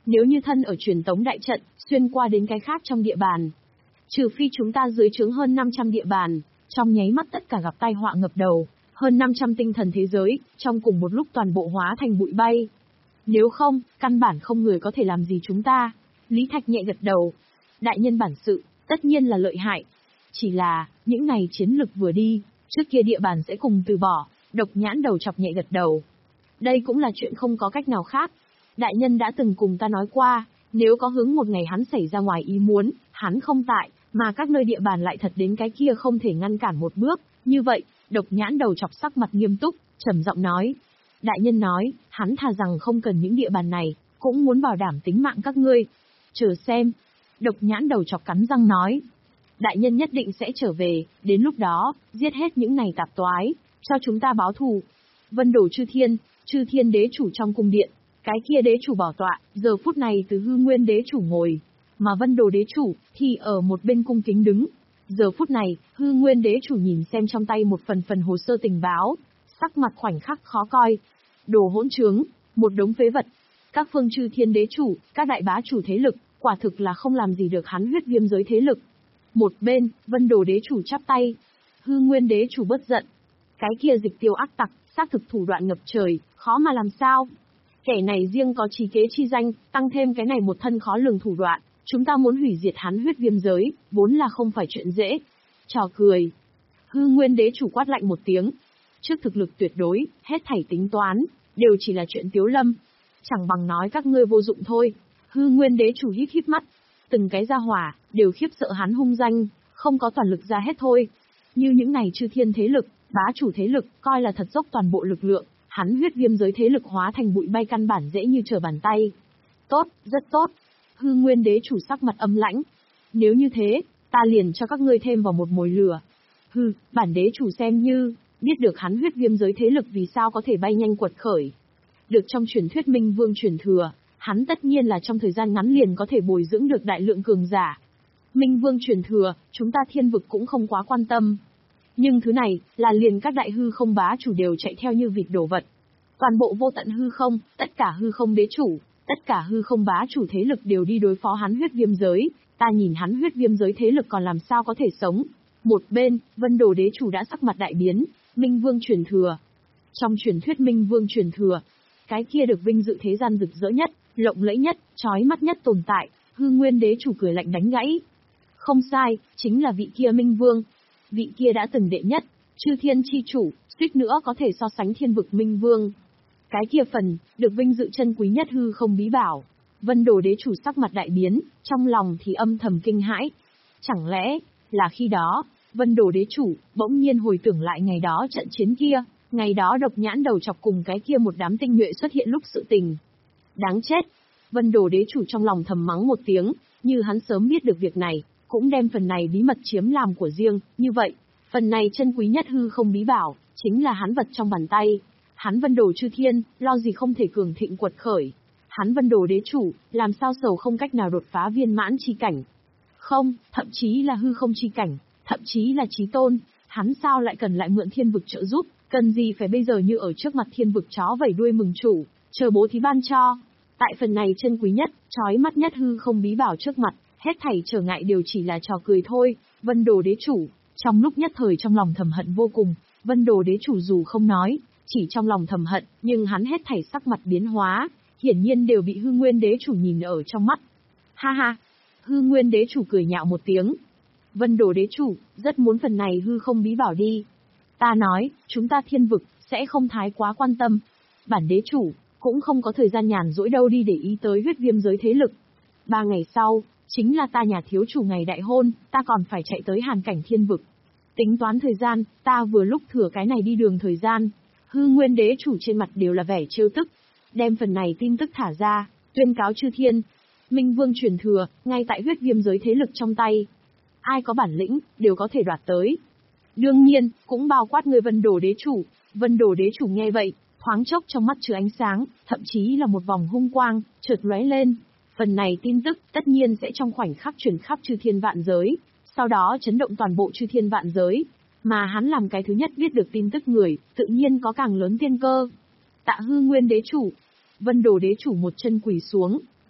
Nếu như thân ở truyền tống đại trận, xuyên qua đến cái khác trong địa bàn. Trừ phi chúng ta dưới trướng hơn năm trăm địa bàn, trong nháy mắt tất cả gặp tai họa ngập đầu, hơn năm trăm tinh thần thế giới, trong cùng một lúc toàn bộ hóa thành bụi bay. Nếu không, căn bản không người có thể làm gì chúng ta. Lý Thạch nhẹ gật đầu. Đại nhân bản sự, tất nhiên là lợi hại. Chỉ là, những ngày chiến lực vừa đi, trước kia địa bàn sẽ cùng từ bỏ, Độc Nhãn đầu chọc nhẹ gật đầu. Đây cũng là chuyện không có cách nào khác. Đại nhân đã từng cùng ta nói qua, nếu có hướng một ngày hắn xảy ra ngoài ý muốn, hắn không tại, mà các nơi địa bàn lại thật đến cái kia không thể ngăn cản một bước, như vậy, Độc Nhãn đầu chọc sắc mặt nghiêm túc, trầm giọng nói. Đại nhân nói, hắn thà rằng không cần những địa bàn này, cũng muốn bảo đảm tính mạng các ngươi. Chờ xem. Độc Nhãn đầu chọc cắn răng nói. Đại nhân nhất định sẽ trở về, đến lúc đó, giết hết những này tạp toái, cho chúng ta báo thù. Vân Đồ Chư Thiên, Chư Thiên đế chủ trong cung điện, cái kia đế chủ bảo tọa, giờ phút này từ Hư Nguyên đế chủ ngồi, mà Vân Đồ đế chủ thì ở một bên cung kính đứng. Giờ phút này, Hư Nguyên đế chủ nhìn xem trong tay một phần phần hồ sơ tình báo, sắc mặt khoảnh khắc khó coi. Đồ hỗn trướng, một đống phế vật. Các phương Chư Thiên đế chủ, các đại bá chủ thế lực, quả thực là không làm gì được hắn huyết viêm giới thế lực. Một bên, Vân Đồ đế chủ chắp tay. Hư Nguyên đế chủ bất giận. Cái kia dịch tiêu ác tặc, xác thực thủ đoạn ngập trời, khó mà làm sao. Kẻ này riêng có trí kế chi danh, tăng thêm cái này một thân khó lường thủ đoạn, chúng ta muốn hủy diệt hắn huyết viêm giới, vốn là không phải chuyện dễ. Trò cười. Hư Nguyên đế chủ quát lạnh một tiếng. Trước thực lực tuyệt đối, hết thảy tính toán, đều chỉ là chuyện tiếu lâm. Chẳng bằng nói các ngươi vô dụng thôi. Hư Nguyên đế chủ híp híp mắt. Từng cái gia hỏa, đều khiếp sợ hắn hung danh, không có toàn lực ra hết thôi. Như những này chư thiên thế lực, bá chủ thế lực, coi là thật dốc toàn bộ lực lượng, hắn huyết viêm giới thế lực hóa thành bụi bay căn bản dễ như trở bàn tay. Tốt, rất tốt. Hư Nguyên đế chủ sắc mặt âm lãnh. Nếu như thế, ta liền cho các ngươi thêm vào một mồi lửa. Hừ, bản đế chủ xem như, biết được hắn huyết viêm giới thế lực vì sao có thể bay nhanh quật khởi. Được trong truyền thuyết Minh Vương truyền thừa, hắn tất nhiên là trong thời gian ngắn liền có thể bồi dưỡng được đại lượng cường giả. Minh Vương truyền thừa, chúng ta thiên vực cũng không quá quan tâm. Nhưng thứ này, là liền các đại hư không bá chủ đều chạy theo như vịt đổ vật. Toàn bộ vô tận hư không, tất cả hư không đế chủ, tất cả hư không bá chủ thế lực đều đi đối phó hắn huyết viêm giới, ta nhìn hắn huyết viêm giới thế lực còn làm sao có thể sống. Một bên, Vân Đồ đế chủ đã sắc mặt đại biến, Minh Vương truyền thừa. Trong truyền thuyết Minh Vương truyền thừa, cái kia được vinh dự thế gian rực rỡ nhất, lộng lẫy nhất, chói mắt nhất tồn tại, Hư Nguyên đế chủ cười lạnh đánh gãy. Không sai, chính là vị kia Minh Vương. Vị kia đã từng đệ nhất, chư thiên chi chủ, suýt nữa có thể so sánh thiên vực Minh Vương. Cái kia phần, được vinh dự chân quý nhất hư không bí bảo. Vân Đồ đế chủ sắc mặt đại biến, trong lòng thì âm thầm kinh hãi. Chẳng lẽ, là khi đó, Vân Đồ đế chủ, bỗng nhiên hồi tưởng lại ngày đó trận chiến kia, ngày đó Độc Nhãn đầu chọc cùng cái kia một đám tinh nhuệ xuất hiện lúc sự tình. Đáng chết! Vân Đồ đế chủ trong lòng thầm mắng một tiếng, như hắn sớm biết được việc này, cũng đem phần này bí mật chiếm làm của riêng, như vậy, phần này chân quý nhất hư không bí bảo, chính là hắn vật trong bàn tay. Hắn Vân Đồ chư thiên, lo gì không thể cường thịnh quật khởi. Hắn Vân Đồ đế chủ, làm sao sầu không cách nào đột phá viên mãn chi cảnh. Không, thậm chí là hư không chi cảnh, thậm chí là chí tôn, hắn sao lại cần lại mượn thiên vực trợ giúp, cần gì phải bây giờ như ở trước mặt thiên vực chó vẩy đuôi mừng chủ, chờ bố thí ban cho. Tại phần này chân quý nhất, chói mắt nhất hư không bí bảo trước mặt, hết thảy trở ngại đều chỉ là trò cười thôi. Vân Đồ đế chủ, trong lúc nhất thời trong lòng thầm hận vô cùng, Vân Đồ đế chủ dù không nói, chỉ trong lòng thầm hận, nhưng hắn hết thảy sắc mặt biến hóa, hiển nhiên đều bị Hư Nguyên đế chủ nhìn ở trong mắt. Ha ha! Hư Nguyên đế chủ cười nhạo một tiếng. Vân Đồ đế chủ, rất muốn phần này hư không bí bảo đi. Ta nói, chúng ta thiên vực, sẽ không thái quá quan tâm. Bản đế chủ, cũng không có thời gian nhàn rỗi đâu đi để ý tới huyết viêm giới thế lực. Ba ngày sau, chính là ta nhà thiếu chủ ngày đại hôn, ta còn phải chạy tới hàn cảnh thiên vực. Tính toán thời gian, ta vừa lúc thừa cái này đi đường thời gian. Hư Nguyên đế chủ trên mặt đều là vẻ trêu tức. Đem phần này tin tức thả ra, tuyên cáo chư thiên. Minh Vương truyền thừa, ngay tại huyết viêm giới thế lực trong tay. Ai có bản lĩnh, đều có thể đoạt tới. Đương nhiên, cũng bao quát người Vân Đồ đế chủ. Vân Đồ đế chủ nghe vậy, thoáng chốc trong mắt chứa ánh sáng, thậm chí là một vòng hung quang, chợt lóe lên. Phần này tin tức, tất nhiên sẽ trong khoảnh khắc truyền khắp chư thiên vạn giới, sau đó chấn động toàn bộ chư thiên vạn giới. Mà hắn làm cái thứ nhất biết được tin tức người, tự nhiên có càng lớn tiên cơ. Tạ Hư Nguyên đế chủ. Vân Đồ đế chủ một chân quỳ xuống,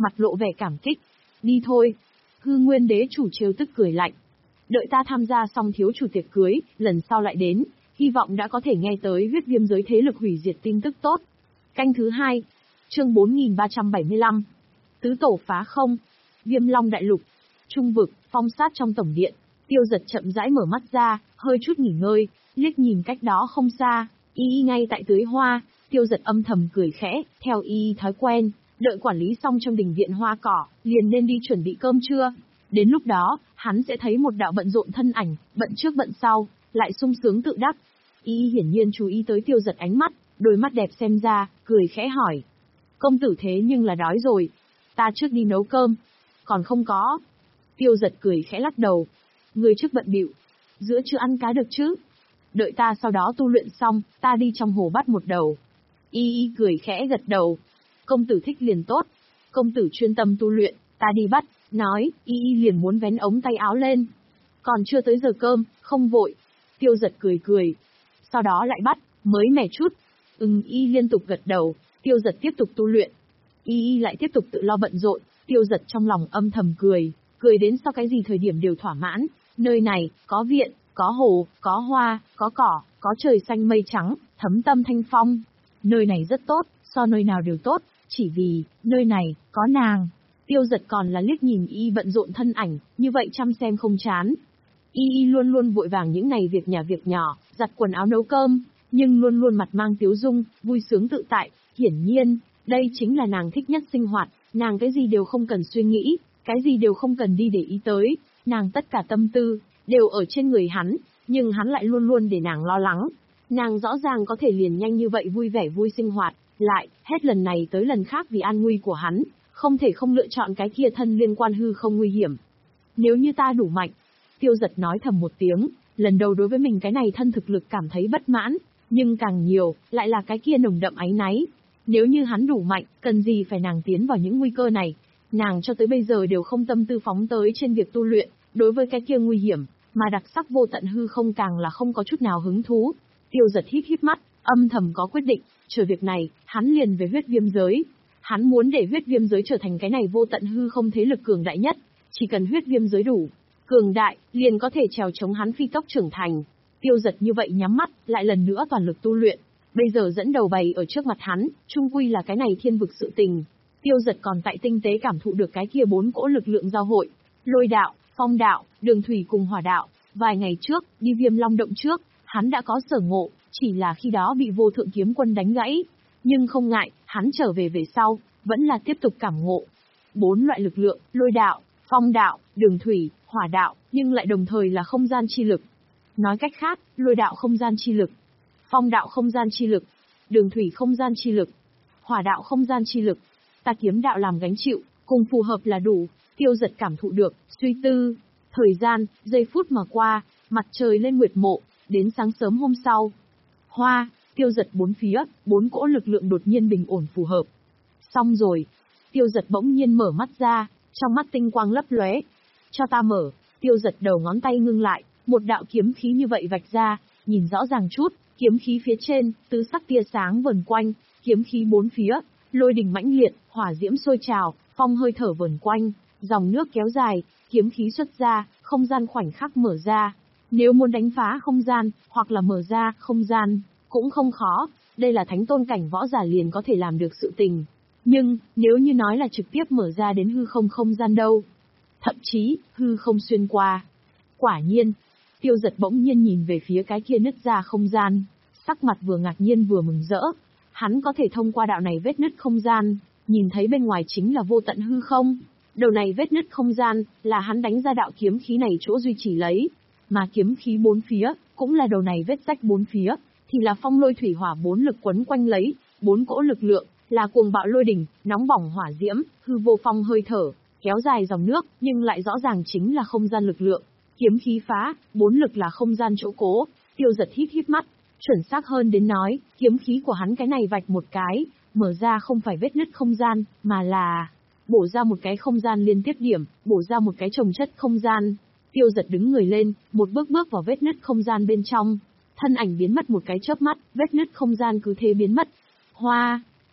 mặt lộ vẻ cảm kích. Đi thôi. Hư Nguyên đế chủ trêu tức cười lạnh. Đợi ta tham gia xong thiếu chủ tiệc cưới, lần sau lại đến, hy vọng đã có thể nghe tới huyết viêm giới thế lực hủy diệt tin tức tốt. Canh thứ hai. Chương bốn nghìn ba trăm bảy mươi lăm. Tứ tổ phá không. Viêm Long đại lục. Trung vực, phong sát trong tổng điện. Tiêu Giật chậm rãi mở mắt ra, hơi chút nghỉ ngơi, liếc nhìn cách đó không xa, y y ngay tại tưới hoa. Tiêu Giật âm thầm cười khẽ, theo y y thói quen, đợi quản lý xong trong đình viện hoa cỏ, liền nên đi chuẩn bị cơm trưa. Đến lúc đó, hắn sẽ thấy một đạo bận rộn thân ảnh, bận trước bận sau, lại sung sướng tự đắc. Y y hiển nhiên chú ý tới Tiêu Giật ánh mắt, đôi mắt đẹp xem ra, cười khẽ hỏi. Công tử thế nhưng là đói rồi. Ta trước đi nấu cơm. Còn không có. Tiêu Giật cười khẽ lắc đầu. Người trước bận bịu, giữa chưa ăn cá được chứ? Đợi ta sau đó tu luyện xong, ta đi trong hồ bắt một đầu. Y y cười khẽ gật đầu. Công tử thích liền tốt. Công tử chuyên tâm tu luyện, ta đi bắt. Nói, y y liền muốn vén ống tay áo lên. Còn chưa tới giờ cơm, không vội. Tiêu Giật cười cười. Sau đó lại bắt, mới mẻ chút. Ừm, y liên tục gật đầu. Tiêu Giật tiếp tục tu luyện. Y y lại tiếp tục tự lo bận rộn. Tiêu Giật trong lòng âm thầm cười. Cười đến sau cái gì thời điểm đều thỏa mãn. Nơi này, có viện, có hồ, có hoa, có cỏ, có trời xanh mây trắng, thấm tâm thanh phong. Nơi này rất tốt, so nơi nào đều tốt, chỉ vì, nơi này, có nàng. Tiêu Giật còn là liếc nhìn y bận rộn thân ảnh, như vậy chăm xem không chán. Y y luôn luôn vội vàng những ngày việc nhà việc nhỏ, giặt quần áo nấu cơm, nhưng luôn luôn mặt mang tiếu dung, vui sướng tự tại. Hiển nhiên, đây chính là nàng thích nhất sinh hoạt, nàng cái gì đều không cần suy nghĩ, cái gì đều không cần đi để ý tới, nàng tất cả tâm tư, đều ở trên người hắn, nhưng hắn lại luôn luôn để nàng lo lắng. Nàng rõ ràng có thể liền nhanh như vậy vui vẻ vui sinh hoạt, lại, hết lần này tới lần khác vì an nguy của hắn, không thể không lựa chọn cái kia thân liên quan hư không nguy hiểm. Nếu như ta đủ mạnh, Tiêu Giật nói thầm một tiếng, lần đầu đối với mình cái này thân thực lực cảm thấy bất mãn, nhưng càng nhiều, lại là cái kia nồng đậm áy náy. Nếu như hắn đủ mạnh, cần gì phải nàng tiến vào những nguy cơ này, nàng cho tới bây giờ đều không tâm tư phóng tới trên việc tu luyện, đối với cái kia nguy hiểm, mà đặc sắc vô tận hư không càng là không có chút nào hứng thú. Tiêu Giật híp híp mắt, âm thầm có quyết định, chờ việc này, hắn liền về huyết viêm giới. Hắn muốn để huyết viêm giới trở thành cái này vô tận hư không thế lực cường đại nhất, chỉ cần huyết viêm giới đủ cường đại, liền có thể trèo chống hắn phi tốc trưởng thành. Tiêu Giật như vậy nhắm mắt, lại lần nữa toàn lực tu luyện. Bây giờ dẫn đầu bày ở trước mặt hắn, chung quy là cái này thiên vực sự tình. Tiêu Giật còn tại tinh tế cảm thụ được cái kia bốn cỗ lực lượng giao hội, lôi đạo, phong đạo, đường thủy cùng hỏa đạo. Vài ngày trước, đi Viêm Long động trước, hắn đã có sở ngộ, chỉ là khi đó bị vô thượng kiếm quân đánh gãy. Nhưng không ngại, hắn trở về về sau, vẫn là tiếp tục cảm ngộ. Bốn loại lực lượng, lôi đạo, phong đạo, đường thủy, hỏa đạo, nhưng lại đồng thời là không gian chi lực. Nói cách khác, lôi đạo không gian chi lực, phong đạo không gian chi lực, đường thủy không gian chi lực, hỏa đạo không gian chi lực. Ta kiếm đạo làm gánh chịu, cùng phù hợp là đủ. Tiêu Giật cảm thụ được, suy tư. Thời gian, giây phút mà qua, mặt trời lên nguyệt mộ, đến sáng sớm hôm sau. Hoa, Tiêu Giật bốn phía, bốn cỗ lực lượng đột nhiên bình ổn phù hợp. Xong rồi. Tiêu Giật bỗng nhiên mở mắt ra, trong mắt tinh quang lấp lóe. Cho ta mở. Tiêu Giật đầu ngón tay ngưng lại, một đạo kiếm khí như vậy vạch ra, nhìn rõ ràng chút, kiếm khí phía trên, tứ sắc tia sáng vần quanh, kiếm khí bốn phía, lôi đình mãnh liệt, hỏa diễm sôi trào, phong hơi thở vần quanh, dòng nước kéo dài, kiếm khí xuất ra, không gian khoảnh khắc mở ra. Nếu muốn đánh phá không gian, hoặc là mở ra không gian, cũng không khó, đây là thánh tôn cảnh võ giả liền có thể làm được sự tình. Nhưng, nếu như nói là trực tiếp mở ra đến hư không không gian đâu, thậm chí, hư không xuyên qua. Quả nhiên, Tiêu Giật bỗng nhiên nhìn về phía cái kia nứt ra không gian, sắc mặt vừa ngạc nhiên vừa mừng rỡ. Hắn có thể thông qua đạo này vết nứt không gian, nhìn thấy bên ngoài chính là vô tận hư không. Đầu này vết nứt không gian, là hắn đánh ra đạo kiếm khí này chỗ duy trì lấy. Mà kiếm khí bốn phía, cũng là đầu này vết rách bốn phía, thì là phong lôi thủy hỏa bốn lực quấn quanh lấy, bốn cỗ lực lượng, là cuồng bạo lôi đỉnh, nóng bỏng hỏa diễm, hư vô phong hơi thở, kéo dài dòng nước, nhưng lại rõ ràng chính là không gian lực lượng. Kiếm khí phá, bốn lực là không gian chỗ cố. Tiêu Giật híp híp mắt, chuẩn xác hơn đến nói, kiếm khí của hắn cái này vạch một cái, mở ra không phải vết nứt không gian, mà là bổ ra một cái không gian liên tiếp điểm, bổ ra một cái chồng chất không gian. Tiêu Giật đứng người lên, một bước bước vào vết nứt không gian bên trong, thân ảnh biến mất một cái chớp mắt, vết nứt không gian cứ thế biến mất. Hoa,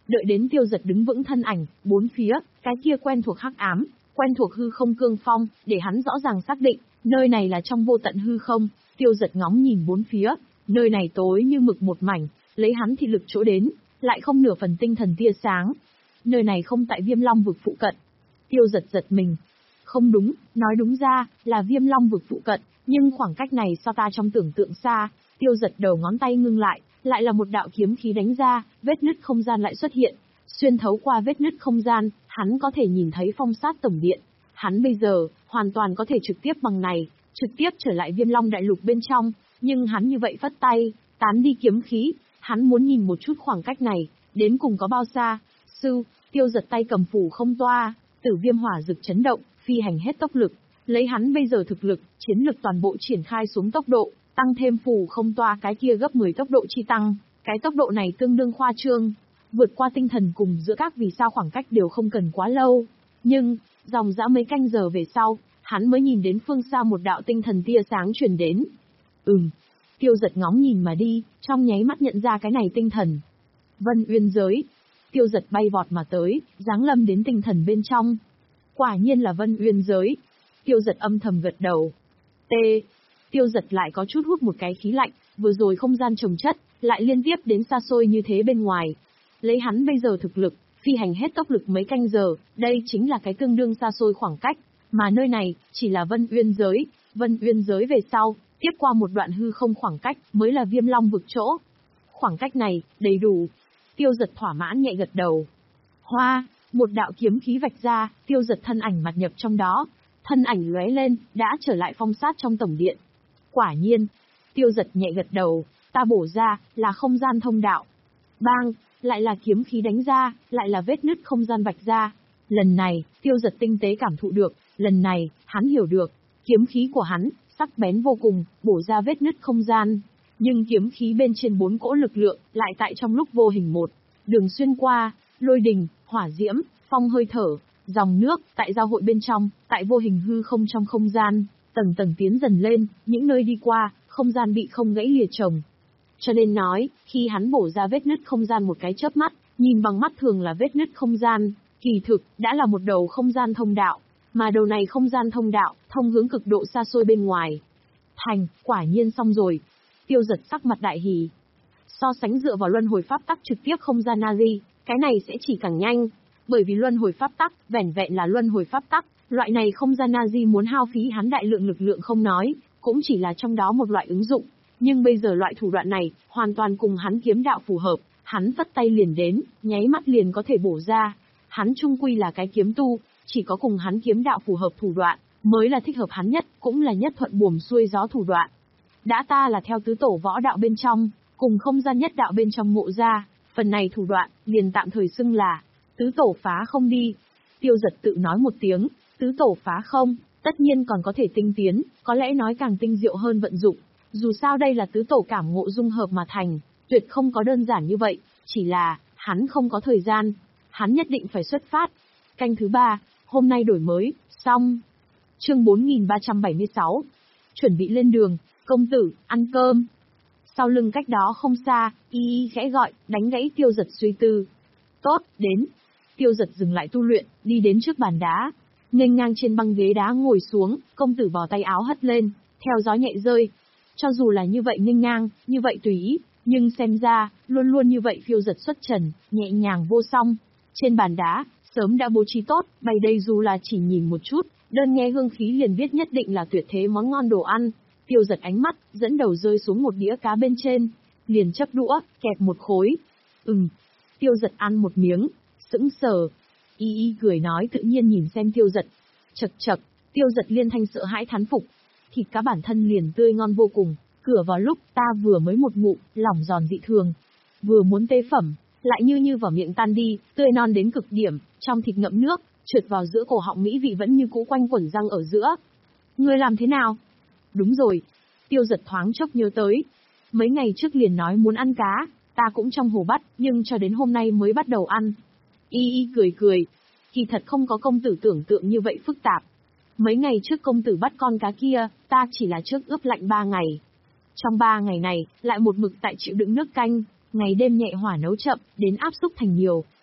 Đợi đến Tiêu Giật đứng vững thân ảnh, bốn phía, cái kia quen thuộc hắc ám, quen thuộc hư không cương phong, để hắn rõ ràng xác định, nơi này là trong vô tận hư không. Tiêu Giật ngóng nhìn bốn phía, nơi này tối như mực một mảnh, lấy hắn thị lực chỗ đến, lại không nửa phần tinh thần tia sáng. Nơi này không tại Viêm Long vực phụ cận. Tiêu Giật giật mình. Không đúng, nói đúng ra, là Viêm Long vực phụ cận, nhưng khoảng cách này so ta trong tưởng tượng xa. Tiêu Giật đầu ngón tay ngưng lại, lại là một đạo kiếm khí đánh ra, vết nứt không gian lại xuất hiện. Xuyên thấu qua vết nứt không gian, hắn có thể nhìn thấy phong sát tổng điện. Hắn bây giờ, hoàn toàn có thể trực tiếp bằng này, trực tiếp trở lại Viêm Long đại lục bên trong, nhưng hắn như vậy phất tay, tán đi kiếm khí, hắn muốn nhìn một chút khoảng cách này, đến cùng có bao xa. Sư, Tiêu Giật tay cầm phủ không toa, tử viêm hỏa rực chấn động, phi hành hết tốc lực, lấy hắn bây giờ thực lực, chiến lực toàn bộ triển khai xuống tốc độ, tăng thêm phủ không toa cái kia gấp mười tốc độ chi tăng, cái tốc độ này tương đương khoa trương, vượt qua tinh thần cùng giữa các vì sao khoảng cách đều không cần quá lâu. Nhưng, dòng dã mấy canh giờ về sau, hắn mới nhìn đến phương xa một đạo tinh thần tia sáng truyền đến. Ừm, Tiêu Giật ngóng nhìn mà đi, trong nháy mắt nhận ra cái này tinh thần. Vân Uyên giới. Tiêu Giật bay vọt mà tới, giáng lâm đến tinh thần bên trong. Quả nhiên là Vân Uyên giới. Tiêu Giật âm thầm gật đầu. T. Tiêu Giật lại có chút hút một cái khí lạnh, vừa rồi không gian trồng chất, lại liên tiếp đến xa xôi như thế bên ngoài. Lấy hắn bây giờ thực lực, phi hành hết tốc lực mấy canh giờ, đây chính là cái tương đương xa xôi khoảng cách, mà nơi này, chỉ là Vân Uyên giới. Vân Uyên giới về sau, tiếp qua một đoạn hư không khoảng cách, mới là Viêm Long vực chỗ. Khoảng cách này, đầy đủ. Tiêu Giật thỏa mãn nhẹ gật đầu. Hoa, một đạo kiếm khí vạch ra, Tiêu Giật thân ảnh mặt nhập trong đó. Thân ảnh lóe lên, đã trở lại phong sát trong tổng điện. Quả nhiên, Tiêu Giật nhẹ gật đầu, ta bổ ra, là không gian thông đạo. Bang, lại là kiếm khí đánh ra, lại là vết nứt không gian vạch ra. Lần này, Tiêu Giật tinh tế cảm thụ được, lần này, hắn hiểu được, kiếm khí của hắn, sắc bén vô cùng, bổ ra vết nứt không gian. Nhưng kiếm khí bên trên bốn cỗ lực lượng, lại tại trong lúc vô hình một, đường xuyên qua, lôi đình, hỏa diễm, phong hơi thở, dòng nước, tại giao hội bên trong, tại vô hình hư không trong không gian, tầng tầng tiến dần lên, những nơi đi qua, không gian bị không gãy lìa chồng. Cho nên nói, khi hắn bổ ra vết nứt không gian một cái chớp mắt, nhìn bằng mắt thường là vết nứt không gian, kỳ thực, đã là một đầu không gian thông đạo, mà đầu này không gian thông đạo, thông hướng cực độ xa xôi bên ngoài. Thành, quả nhiên xong rồi. Tiêu Giật sắc mặt đại hỉ. So sánh dựa vào luân hồi pháp tắc trực tiếp không gian Nazi, cái này sẽ chỉ càng nhanh, bởi vì luân hồi pháp tắc, vẻn vẹn là luân hồi pháp tắc, loại này không gian Nazi muốn hao phí hắn đại lượng lực lượng không nói, cũng chỉ là trong đó một loại ứng dụng, nhưng bây giờ loại thủ đoạn này, hoàn toàn cùng hắn kiếm đạo phù hợp, hắn vất tay liền đến, nháy mắt liền có thể bổ ra. Hắn chung quy là cái kiếm tu, chỉ có cùng hắn kiếm đạo phù hợp thủ đoạn, mới là thích hợp hắn nhất, cũng là nhất thuận buồm xuôi gió thủ đoạn. Đã ta là theo tứ tổ võ đạo bên trong, cùng không gian nhất đạo bên trong ngộ ra, phần này thủ đoạn, liền tạm thời xưng là tứ tổ phá không đi. Tiêu Giật tự nói một tiếng, tứ tổ phá không, tất nhiên còn có thể tinh tiến, có lẽ nói càng tinh diệu hơn vận dụng. Dù sao đây là tứ tổ cảm ngộ dung hợp mà thành, tuyệt không có đơn giản như vậy, chỉ là, hắn không có thời gian, hắn nhất định phải xuất phát. Canh thứ ba, hôm nay đổi mới, xong. Chương bốn nghìn ba trăm bảy mươi sáu. Chuẩn bị lên đường, công tử, ăn cơm. Sau lưng cách đó không xa, y y khẽ gọi, đánh gãy Tiêu Giật suy tư. Tốt, đến. Tiêu Giật dừng lại tu luyện, đi đến trước bàn đá. Nghênh ngang trên băng ghế đá ngồi xuống, công tử bỏ tay áo hất lên, theo gió nhẹ rơi. Cho dù là như vậy nghênh ngang, như vậy tùy ý, nhưng xem ra, luôn luôn như vậy phiêu giật xuất trần, nhẹ nhàng vô song. Trên bàn đá, sớm đã bố trí tốt, bày đây dù là chỉ nhìn một chút, đơn nghe hương khí liền biết nhất định là tuyệt thế món ngon đồ ăn. Tiêu Giật ánh mắt, dẫn đầu rơi xuống một đĩa cá bên trên, liền chấp đũa, kẹp một khối. Ừm. Tiêu Giật ăn một miếng, sững sờ. Y y cười nói tự nhiên nhìn xem Tiêu Giật. Chậc chậc, Tiêu Giật liên thanh sợ hãi thán phục. Thịt cá bản thân liền tươi ngon vô cùng, cửa vào lúc ta vừa mới một ngụm, lỏng giòn dị thường. Vừa muốn tế phẩm, lại như như vào miệng tan đi, tươi non đến cực điểm, trong thịt ngậm nước, trượt vào giữa cổ họng mỹ vị vẫn như cũ quanh quẩn răng ở giữa. Ngươi làm thế nào? Đúng rồi. Tiêu Giật thoáng chốc nhớ tới. Mấy ngày trước liền nói muốn ăn cá, ta cũng trong hồ bắt, nhưng cho đến hôm nay mới bắt đầu ăn. Y y cười cười. Kỳ thật không có công tử tưởng tượng như vậy phức tạp. Mấy ngày trước công tử bắt con cá kia, ta chỉ là trước ướp lạnh ba ngày. Trong ba ngày này, lại một mực tại chịu đựng nước canh, ngày đêm nhẹ hỏa nấu chậm, đến áp xúc thành nhiều.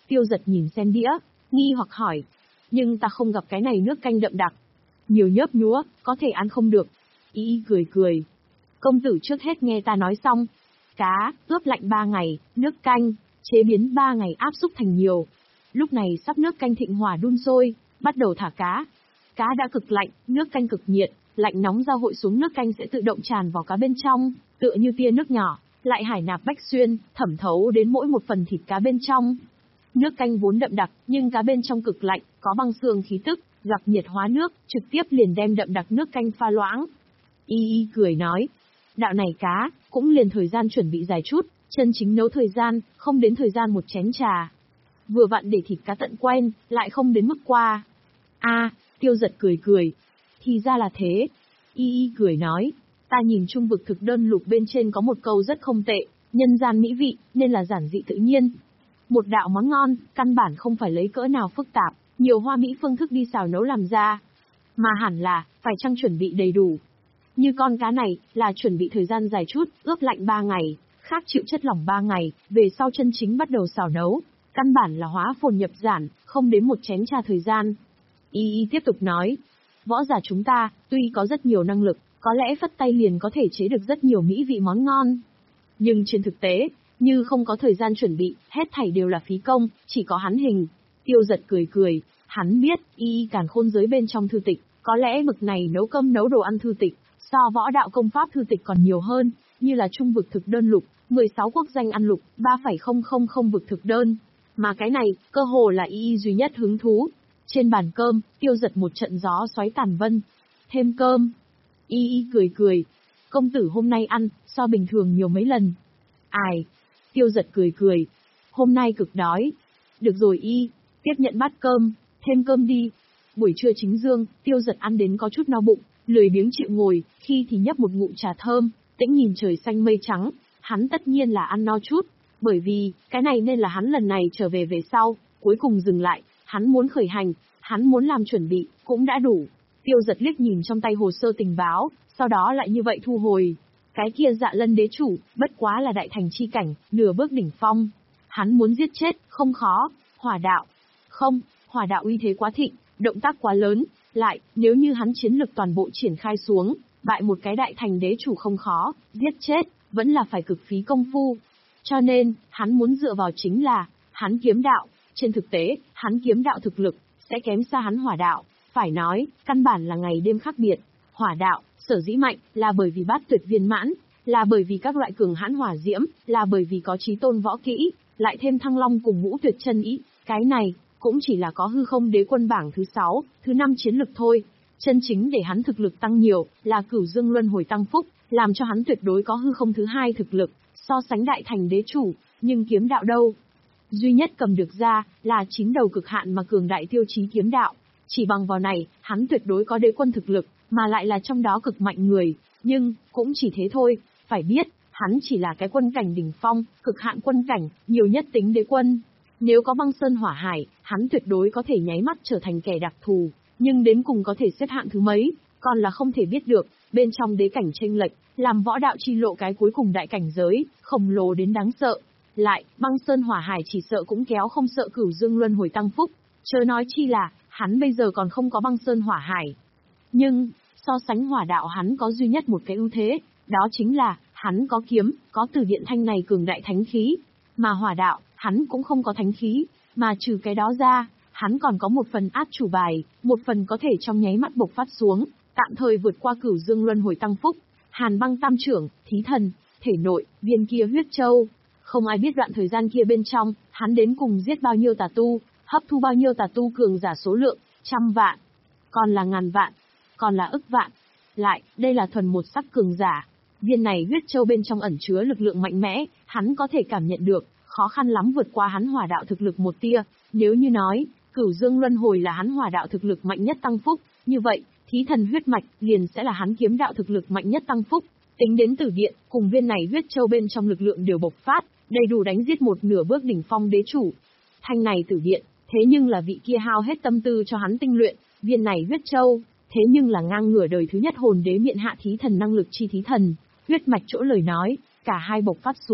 Tiêu Giật nhìn xem đĩa, nghi hoặc hỏi. Nhưng ta không gặp cái này nước canh đậm đặc. Nhiều nhớp nhúa, có thể ăn không được. Y Y cười cười. Công tử trước hết nghe ta nói xong. Cá, ướp lạnh ba ngày, nước canh, chế biến ba ngày áp xúc thành nhiều. Lúc này sắp nước canh thịnh hỏa đun sôi, bắt đầu thả cá. Cá đã cực lạnh, nước canh cực nhiệt, lạnh nóng giao hội xuống nước canh sẽ tự động tràn vào cá bên trong, tựa như tia nước nhỏ, lại hải nạp bách xuyên, thẩm thấu đến mỗi một phần thịt cá bên trong. Nước canh vốn đậm đặc, nhưng cá bên trong cực lạnh, có băng xương khí tức, gặp nhiệt hóa nước, trực tiếp liền đem đậm đặc nước canh pha loãng. Y Y cười nói, đạo này cá, cũng liền thời gian chuẩn bị dài chút, chân chính nấu thời gian, không đến thời gian một chén trà. Vừa vặn để thịt cá tận quen, lại không đến mức qua. A, Tiêu Giật cười cười. Thì ra là thế. Y Y cười nói, ta nhìn trung vực thực đơn lục bên trên có một câu rất không tệ, nhân gian mỹ vị, nên là giản dị tự nhiên. Một đạo món ngon, căn bản không phải lấy cỡ nào phức tạp, nhiều hoa mỹ phương thức đi xào nấu làm ra. Mà hẳn là, phải chăng chuẩn bị đầy đủ. Như con cá này, là chuẩn bị thời gian dài chút, ướp lạnh ba ngày, khác chịu chất lỏng ba ngày, về sau chân chính bắt đầu xào nấu. Căn bản là hóa phồn nhập giản, không đến một chén trà thời gian. Y Y tiếp tục nói, võ giả chúng ta, tuy có rất nhiều năng lực, có lẽ phất tay liền có thể chế được rất nhiều mỹ vị món ngon. Nhưng trên thực tế, như không có thời gian chuẩn bị, hết thảy đều là phí công, chỉ có hắn hình. Tiêu Giật cười cười, hắn biết, Y Y càn khôn giới bên trong thư tịch, có lẽ bực này nấu cơm nấu đồ ăn thư tịch, so võ đạo công pháp thư tịch còn nhiều hơn, như là trung vực thực đơn lục, mười sáu quốc danh ăn lục, ba phẩy không không không vực thực đơn. Mà cái này, cơ hồ là Y Y duy nhất hứng thú. Trên bàn cơm, Tiêu Giật một trận gió xoáy tàn vân. Thêm cơm. Y Y cười cười. Công tử hôm nay ăn, so bình thường nhiều mấy lần. Ai? Tiêu Giật cười cười. Hôm nay cực đói. Được rồi Y, tiếp nhận bát cơm, thêm cơm đi. Buổi trưa chính dương, Tiêu Giật ăn đến có chút no bụng, lười biếng chịu ngồi, khi thì nhấp một ngụm trà thơm, tĩnh nhìn trời xanh mây trắng. Hắn tất nhiên là ăn no chút, bởi vì, cái này nên là hắn lần này trở về về sau, cuối cùng dừng lại, hắn muốn khởi hành, hắn muốn làm chuẩn bị, cũng đã đủ. Tiêu Giật liếc nhìn trong tay hồ sơ tình báo, sau đó lại như vậy thu hồi. Cái kia Dạ Lân đế chủ, bất quá là đại thành chi cảnh, nửa bước đỉnh phong. Hắn muốn giết chết, không khó, hỏa đạo. Không, hỏa đạo uy thế quá thịnh, động tác quá lớn, lại, nếu như hắn chiến lực toàn bộ triển khai xuống, bại một cái đại thành đế chủ không khó, giết chết, vẫn là phải cực phí công phu. Cho nên, hắn muốn dựa vào chính là, hắn kiếm đạo. Trên thực tế, hắn kiếm đạo thực lực, sẽ kém xa hắn hỏa đạo. Phải nói, căn bản là ngày đêm khác biệt. Hỏa đạo, sở dĩ mạnh, là bởi vì bát tuyệt viên mãn, là bởi vì các loại cường hãn hỏa diễm, là bởi vì có chí tôn võ kỹ, lại thêm thăng long cùng ngũ tuyệt chân ý. Cái này, cũng chỉ là có hư không đế quân bảng thứ sáu, thứ năm chiến lực thôi. Chân chính để hắn thực lực tăng nhiều, là cửu dương luân hồi tăng phúc, làm cho hắn tuyệt đối có hư không thứ hai thực lực, so sánh đại thành đế chủ, nhưng kiếm đạo đâu? Duy nhất cầm được ra, là chín đầu cực hạn mà cường đại tiêu chí kiếm đạo. Chỉ bằng vào này, hắn tuyệt đối có đế quân thực lực, mà lại là trong đó cực mạnh người. Nhưng, cũng chỉ thế thôi, phải biết, hắn chỉ là cái quân cảnh đỉnh phong, cực hạn quân cảnh, nhiều nhất tính đế quân. Nếu có băng sơn hỏa hải, hắn tuyệt đối có thể nháy mắt trở thành kẻ đặc thù, nhưng đến cùng có thể xếp hạng thứ mấy, còn là không thể biết được. Bên trong đế cảnh chênh lệch, làm võ đạo chi lộ cái cuối cùng đại cảnh giới, khổng lồ đến đáng sợ. Lại, băng sơn hỏa hải chỉ sợ cũng kéo không sợ cửu dương luân hồi tăng phúc, chớ nói chi là, hắn bây giờ còn không có băng sơn hỏa hải. Nhưng, so sánh hỏa đạo hắn có duy nhất một cái ưu thế, đó chính là, hắn có kiếm, có từ điện thanh này cường đại thánh khí. Mà hỏa đạo, hắn cũng không có thánh khí, mà trừ cái đó ra, hắn còn có một phần át chủ bài, một phần có thể trong nháy mắt bộc phát xuống, tạm thời vượt qua cửu dương luân hồi tăng phúc. Hàn băng tam trưởng, thí thần, thể nội, viên kia huyết châu. Không ai biết đoạn thời gian kia bên trong, hắn đến cùng giết bao nhiêu tà tu, hấp thu bao nhiêu tà tu cường giả số lượng, trăm vạn, còn là ngàn vạn, còn là ức vạn. Lại, đây là thuần một sắc cường giả. Viên này huyết châu bên trong ẩn chứa lực lượng mạnh mẽ, hắn có thể cảm nhận được, khó khăn lắm vượt qua hắn hỏa đạo thực lực một tia. Nếu như nói, cửu dương luân hồi là hắn hỏa đạo thực lực mạnh nhất tăng phúc, như vậy, thí thần huyết mạch liền sẽ là hắn kiếm đạo thực lực mạnh nhất tăng phúc. Tính đến tử điện, cùng viên này huyết châu bên trong lực lượng đều bộc phát, đầy đủ đánh giết một nửa bước đỉnh phong đế chủ. Thanh này tử điện, thế nhưng là vị kia hao hết tâm tư cho hắn tinh luyện, viên này huyết châu, thế nhưng là ngang ngửa đời thứ nhất hồn đế miện hạ thí thần năng lực chi thí thần, huyết mạch chỗ lời nói, cả hai bộc phát xuống,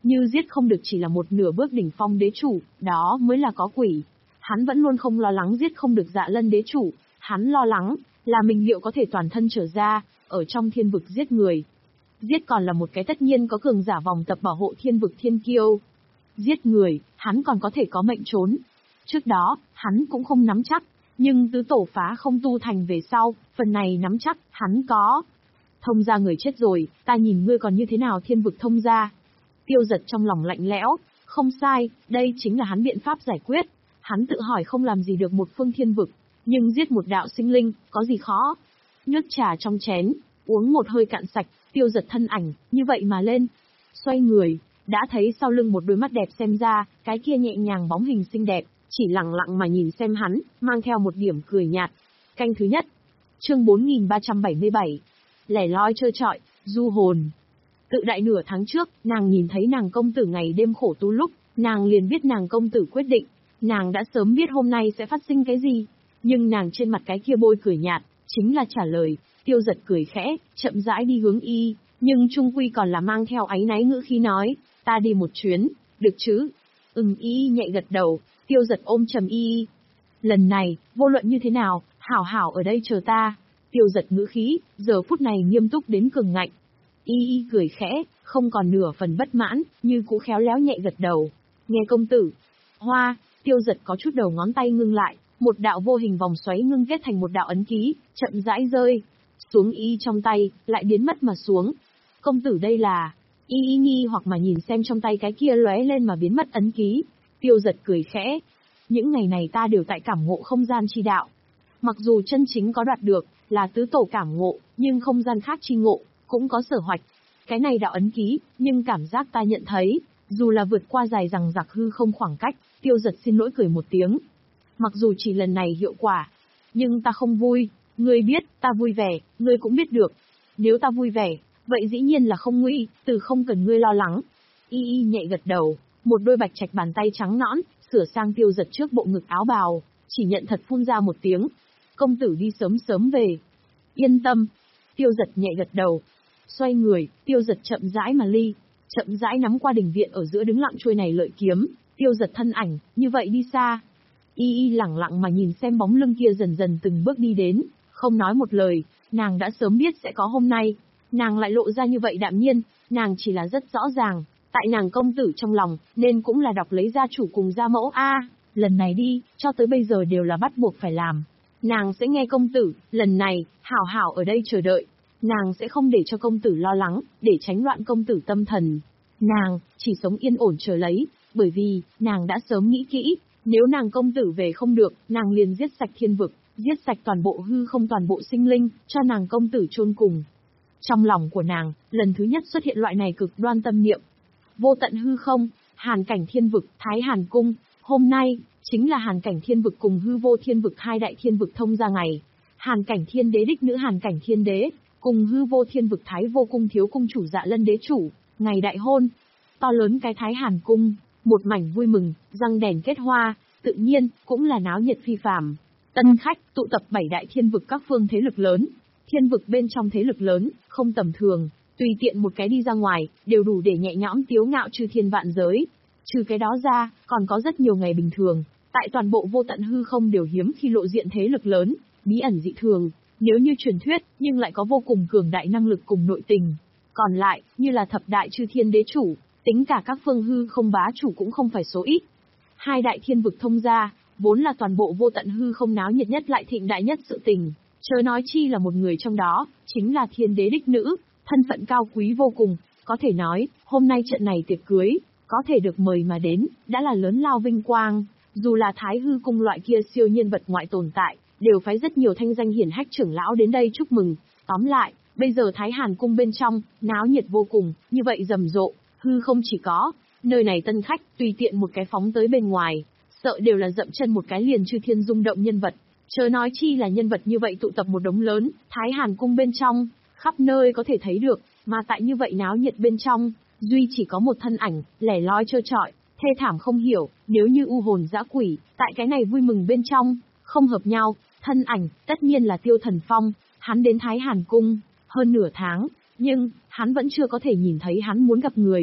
Như giết không được chỉ là một nửa bước đỉnh phong đế chủ, đó mới là có quỷ. Hắn vẫn luôn không lo lắng giết không được Dạ Lân đế chủ, hắn lo lắng là mình liệu có thể toàn thân trở ra, ở trong thiên vực giết người. Giết còn là một cái tất nhiên có cường giả vòng tập bảo hộ thiên vực thiên kiêu. Giết người, hắn còn có thể có mệnh trốn. Trước đó, hắn cũng không nắm chắc, nhưng tứ tổ phá không tu thành về sau, phần này nắm chắc, hắn có. Thông gia người chết rồi, ta nhìn ngươi còn như thế nào thiên vực thông gia. Tiêu Giật trong lòng lạnh lẽo, không sai, đây chính là hắn biện pháp giải quyết. Hắn tự hỏi không làm gì được một phương thiên vực, nhưng giết một đạo sinh linh, có gì khó. Nước trà trong chén, uống một hơi cạn sạch, Tiêu Giật thân ảnh, như vậy mà lên. Xoay người, đã thấy sau lưng một đôi mắt đẹp xem ra, cái kia nhẹ nhàng bóng hình xinh đẹp, chỉ lặng lặng mà nhìn xem hắn, mang theo một điểm cười nhạt. Canh thứ nhất. Chương bốn nghìn ba trăm bảy mươi bảy. Lẻ loi trơ trọi, du hồn. Tự đại nửa tháng trước, nàng nhìn thấy nàng công tử ngày đêm khổ tu lúc, nàng liền biết nàng công tử quyết định. Nàng đã sớm biết hôm nay sẽ phát sinh cái gì. Nhưng nàng trên mặt cái kia bôi cười nhạt, chính là trả lời. Tiêu Giật cười khẽ, chậm rãi đi hướng y, nhưng trung quy còn là mang theo áy náy ngữ khí nói, ta đi một chuyến, được chứ? Ừm, y nhẹ gật đầu, Tiêu Giật ôm trầm y. Lần này, vô luận như thế nào, hảo hảo ở đây chờ ta. Tiêu Giật ngữ khí, giờ phút này nghiêm túc đến cường ngạnh. Y y cười khẽ, không còn nửa phần bất mãn, như cũ khéo léo nhẹ gật đầu. Nghe công tử. Hoa, Tiêu Giật có chút đầu ngón tay ngưng lại, một đạo vô hình vòng xoáy ngưng kết thành một đạo ấn ký, chậm rãi rơi xuống y trong tay, lại biến mất mà xuống. Công tử đây là... Y y nghi hoặc mà nhìn xem trong tay cái kia lóe lên mà biến mất ấn ký. Tiêu Giật cười khẽ. Những ngày này ta đều tại cảm ngộ không gian chi đạo. Mặc dù chân chính có đoạt được, là tứ tổ cảm ngộ, nhưng không gian khác chi ngộ, cũng có sở hoạch. Cái này đạo ấn ký, nhưng cảm giác ta nhận thấy, dù là vượt qua dài rằng giặc hư không khoảng cách, Tiêu Giật xin lỗi cười một tiếng. Mặc dù chỉ lần này hiệu quả, nhưng ta không vui. Ngươi biết, ta vui vẻ, ngươi cũng biết được. Nếu ta vui vẻ, vậy dĩ nhiên là không nguy, từ không cần ngươi lo lắng. Y y nhẹ gật đầu, một đôi bạch trạch bàn tay trắng nõn, sửa sang Tiêu Giật trước bộ ngực áo bào, chỉ nhận thật phun ra một tiếng. Công tử đi sớm sớm về. Yên tâm. Tiêu Giật nhẹ gật đầu. Xoay người, Tiêu Giật chậm rãi mà ly, chậm rãi nắm qua đình viện ở giữa đứng lặng chuôi này lợi kiếm. Tiêu Giật thân ảnh, như vậy đi xa. Y y lẳng lặng mà nhìn xem bóng lưng kia dần dần từng bước đi đến, không nói một lời, nàng đã sớm biết sẽ có hôm nay. Nàng lại lộ ra như vậy đạm nhiên, nàng chỉ là rất rõ ràng, tại nàng công tử trong lòng, nên cũng là đọc lấy gia chủ cùng gia mẫu a, lần này đi, cho tới bây giờ đều là bắt buộc phải làm. Nàng sẽ nghe công tử, lần này, hảo hảo ở đây chờ đợi. Nàng sẽ không để cho công tử lo lắng, để tránh loạn công tử tâm thần. Nàng, chỉ sống yên ổn chờ lấy, bởi vì, nàng đã sớm nghĩ kỹ, nếu nàng công tử về không được, nàng liền giết sạch thiên vực, giết sạch toàn bộ hư không toàn bộ sinh linh, cho nàng công tử chôn cùng. Trong lòng của nàng, lần thứ nhất xuất hiện loại này cực đoan tâm niệm. Vô tận hư không, hàn cảnh thiên vực, Thái Hàn Cung, hôm nay, chính là hàn cảnh thiên vực cùng hư vô thiên vực hai đại thiên vực thông ra ngày. Hàn cảnh thiên đế đích nữ hàn cảnh thiên đế, cùng hư vô thiên vực Thái vô cung thiếu cung chủ Dạ Lân đế chủ, ngày đại hôn. To lớn cái Thái Hàn Cung, một mảnh vui mừng, răng đèn kết hoa, tự nhiên, cũng là náo nhiệt phi phàm. Tân khách, tụ tập bảy đại thiên vực các phương thế lực lớn. Thiên vực bên trong thế lực lớn, không tầm thường, tùy tiện một cái đi ra ngoài, đều đủ để nhẹ nhõm tiếu ngạo chư thiên vạn giới. Trừ cái đó ra, còn có rất nhiều ngày bình thường, tại toàn bộ vô tận hư không đều hiếm khi lộ diện thế lực lớn, bí ẩn dị thường, nếu như truyền thuyết, nhưng lại có vô cùng cường đại năng lực cùng nội tình. Còn lại, như là thập đại chư thiên đế chủ, tính cả các phương hư không bá chủ cũng không phải số ít. Hai đại thiên vực thông gia, vốn là toàn bộ vô tận hư không náo nhiệt nhất lại thịnh đại nhất sự tình, chớ nói chi là một người trong đó, chính là thiên đế đích nữ, thân phận cao quý vô cùng, có thể nói, hôm nay trận này tiệc cưới, có thể được mời mà đến, đã là lớn lao vinh quang, dù là Thái hư cung loại kia siêu nhiên vật ngoại tồn tại, đều phái rất nhiều thanh danh hiển hách trưởng lão đến đây chúc mừng. Tóm lại, bây giờ Thái Hàn Cung bên trong, náo nhiệt vô cùng, như vậy rầm rộ, hư không chỉ có, nơi này tân khách, tùy tiện một cái phóng tới bên ngoài, sợ đều là dậm chân một cái liền chư thiên rung động nhân vật. Chớ nói chi là nhân vật như vậy tụ tập một đống lớn, Thái Hàn Cung bên trong, khắp nơi có thể thấy được, mà tại như vậy náo nhiệt bên trong, duy chỉ có một thân ảnh, lẻ loi trơ trọi, thê thảm không hiểu, nếu như u hồn dã quỷ, tại cái này vui mừng bên trong, không hợp nhau, thân ảnh, tất nhiên là Tiêu Thần Phong, hắn đến Thái Hàn Cung, hơn nửa tháng, nhưng, hắn vẫn chưa có thể nhìn thấy hắn muốn gặp người.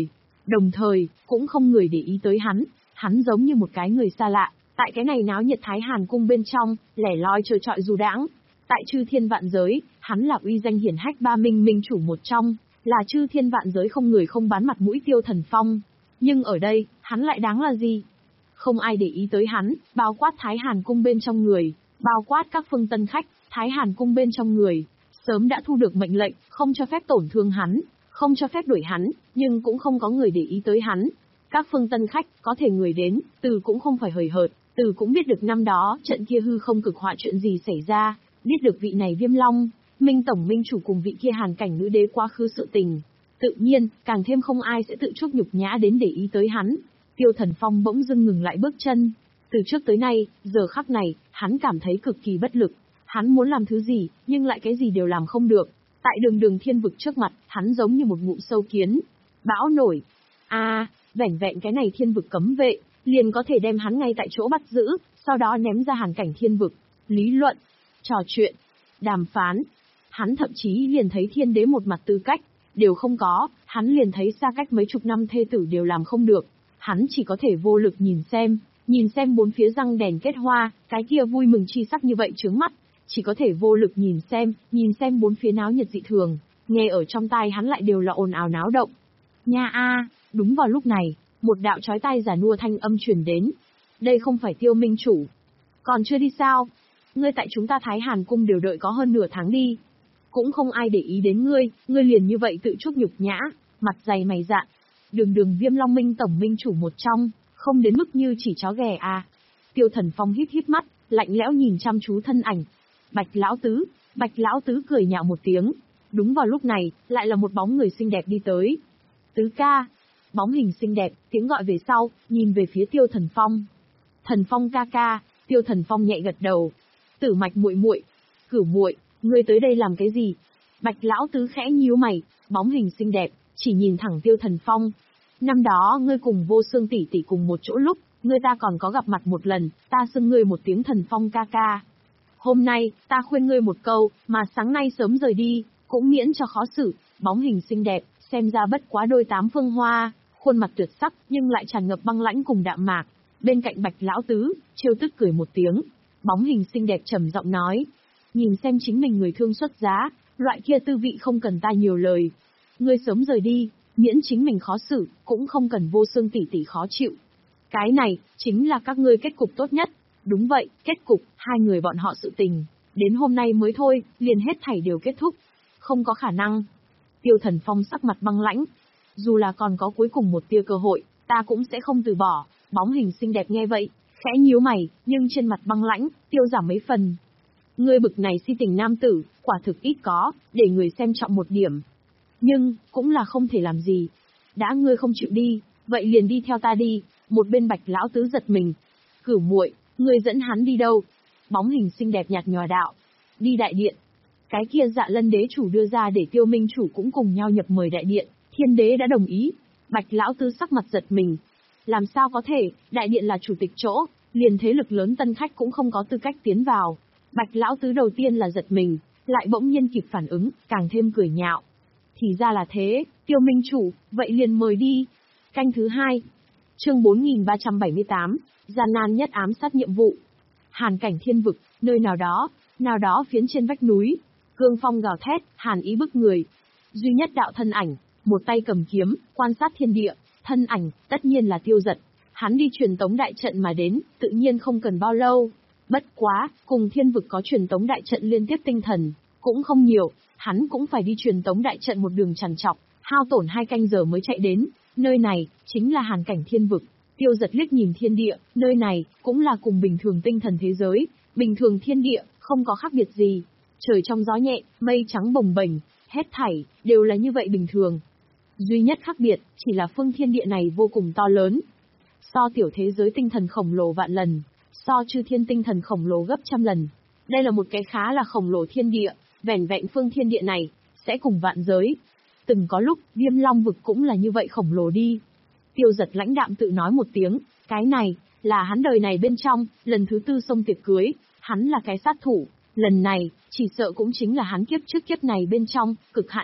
Đồng thời, cũng không người để ý tới hắn, hắn giống như một cái người xa lạ, tại cái này náo nhiệt Thái Hàn cung bên trong, lẻ loi trơ trọi du đãng. Tại chư thiên vạn giới, hắn là uy danh hiển hách ba minh minh chủ một trong, là chư thiên vạn giới không người không bán mặt mũi Tiêu Thần Phong. Nhưng ở đây, hắn lại đáng là gì? Không ai để ý tới hắn, bao quát Thái Hàn cung bên trong người, bao quát các phương tân khách, Thái Hàn cung bên trong người, sớm đã thu được mệnh lệnh, không cho phép tổn thương hắn, không cho phép đuổi hắn, nhưng cũng không có người để ý tới hắn. Các phương tân khách, có thể người đến, từ cũng không phải hời hợt, từ cũng biết được năm đó, trận kia hư không cực họa chuyện gì xảy ra, biết được vị này Viêm Long, Minh Tổng Minh Chủ cùng vị kia Hàn Cảnh Nữ Đế quá khứ sự tình. Tự nhiên, càng thêm không ai sẽ tự chuốc nhục nhã đến để ý tới hắn. Tiêu Thần Phong bỗng dưng ngừng lại bước chân. Từ trước tới nay, giờ khắc này, hắn cảm thấy cực kỳ bất lực. Hắn muốn làm thứ gì, nhưng lại cái gì đều làm không được. Tại đường đường thiên vực trước mặt, hắn giống như một ngụm sâu kiến. Bão nổi. a à, vẻn vẹn cái này thiên vực cấm vệ, liền có thể đem hắn ngay tại chỗ bắt giữ, sau đó ném ra Hàn Cảnh thiên vực. Lý luận, trò chuyện, đàm phán. Hắn thậm chí liền thấy thiên đế một mặt tư cách, đều không có, hắn liền thấy xa cách mấy chục năm thê tử đều làm không được. Hắn chỉ có thể vô lực nhìn xem, nhìn xem bốn phía răng đèn kết hoa, cái kia vui mừng chi sắc như vậy chướng mắt. Chỉ có thể vô lực nhìn xem, nhìn xem bốn phía náo nhiệt dị thường, nghe ở trong tai hắn lại đều là ồn ào náo động. Nha a, đúng vào lúc này, một đạo chói tai giả nua thanh âm truyền đến. Đây không phải Tiêu Minh Chủ. Còn chưa đi sao? Ngươi tại chúng ta Thái Hàn cung đều đợi có hơn nửa tháng đi. Cũng không ai để ý đến ngươi, ngươi liền như vậy tự chuốc nhục nhã, mặt dày mày dạn. Đường đường Viêm Long Minh Tổng Minh Chủ một trong, không đến mức như chỉ chó ghẻ à. Tiêu Thần Phong híp híp mắt, lạnh lẽo nhìn chăm chú thân ảnh. Bạch Lão Tứ, Bạch Lão Tứ cười nhạo một tiếng. Đúng vào lúc này, lại là một bóng người xinh đẹp đi tới. Tứ ca. Bóng hình xinh đẹp, tiếng gọi về sau, nhìn về phía Tiêu Thần Phong. Thần Phong ca ca. Tiêu Thần Phong nhẹ gật đầu. Tử Mạch muội muội, Cửu muội, ngươi tới đây làm cái gì? Bạch Lão Tứ khẽ nhíu mày, bóng hình xinh đẹp, chỉ nhìn thẳng Tiêu Thần Phong. Năm đó ngươi cùng Vô Xương tỷ tỷ cùng một chỗ lúc, ngươi ta còn có gặp mặt một lần, ta xưng ngươi một tiếng Thần Phong ca ca. Hôm nay, ta khuyên ngươi một câu, mà sáng nay sớm rời đi, cũng miễn cho khó xử. Bóng hình xinh đẹp, xem ra bất quá đôi tám phương hoa, khuôn mặt tuyệt sắc, nhưng lại tràn ngập băng lãnh cùng đạm mạc. Bên cạnh Bạch Lão Tứ, trêu tức cười một tiếng. Bóng hình xinh đẹp trầm giọng nói, nhìn xem chính mình người thương xuất giá, loại kia tư vị không cần ta nhiều lời. Ngươi sớm rời đi, miễn chính mình khó xử, cũng không cần Vô Xương tỷ tỷ khó chịu. Cái này, chính là các ngươi kết cục tốt nhất. Đúng vậy, kết cục, hai người bọn họ sự tình. Đến hôm nay mới thôi, liền hết thảy đều kết thúc. Không có khả năng. Tiêu Thần Phong sắc mặt băng lãnh. Dù là còn có cuối cùng một tia cơ hội, ta cũng sẽ không từ bỏ. Bóng hình xinh đẹp nghe vậy, khẽ nhíu mày, nhưng trên mặt băng lãnh, tiêu giảm mấy phần. Ngươi bực này si tình nam tử, quả thực ít có, để người xem trọng một điểm. Nhưng, cũng là không thể làm gì. Đã ngươi không chịu đi, vậy liền đi theo ta đi. Một bên Bạch Lão Tứ giật mình. Cửu muội, ngươi dẫn hắn đi đâu? Bóng hình xinh đẹp nhạt nhòa đạo. Đi đại điện. Cái kia Dạ Lân đế chủ đưa ra để Tiêu Minh Chủ cũng cùng nhau nhập mời đại điện. Thiên đế đã đồng ý. Bạch Lão Tứ sắc mặt giật mình. Làm sao có thể, đại điện là chủ tịch chỗ, liền thế lực lớn tân khách cũng không có tư cách tiến vào. Bạch Lão Tứ đầu tiên là giật mình, lại bỗng nhiên kịp phản ứng, càng thêm cười nhạo. Thì ra là thế, Tiêu Minh Chủ, vậy liền mời đi. Canh thứ hai. Chương bốn nghìn ba trăm bảy mươi tám, gian nan nhất ám sát nhiệm vụ. Hàn Cảnh thiên vực, nơi nào đó, nào đó phiến trên vách núi, cương phong gào thét, hàn ý bức người. Duy nhất đạo thân ảnh, một tay cầm kiếm, quan sát thiên địa, thân ảnh, tất nhiên là Tiêu Dật. Hắn đi truyền tống đại trận mà đến, tự nhiên không cần bao lâu. Bất quá, cùng thiên vực có truyền tống đại trận liên tiếp tinh thần, cũng không nhiều, hắn cũng phải đi truyền tống đại trận một đường trằn trọc, hao tổn hai canh giờ mới chạy đến. Nơi này, chính là Hàn Cảnh thiên vực. Tiêu Dật liếc nhìn thiên địa, nơi này, cũng là cùng bình thường tinh thần thế giới, bình thường thiên địa, không có khác biệt gì. Trời trong gió nhẹ, mây trắng bồng bềnh, hết thảy, đều là như vậy bình thường. Duy nhất khác biệt, chỉ là phương thiên địa này vô cùng to lớn. So tiểu thế giới tinh thần khổng lồ vạn lần, so chư thiên tinh thần khổng lồ gấp trăm lần. Đây là một cái khá là khổng lồ thiên địa, vẻn vẹn phương thiên địa này, sẽ cùng vạn giới. Từng có lúc, Viêm Long vực cũng là như vậy khổng lồ đi. Tiêu Dật lãnh đạm tự nói một tiếng, cái này, là hắn đời này bên trong, lần thứ tư xông tiệc cưới, hắn là cái sát thủ, lần này, chỉ sợ cũng chính là hắn kiếp trước kiếp này bên trong, cực hạn nhất,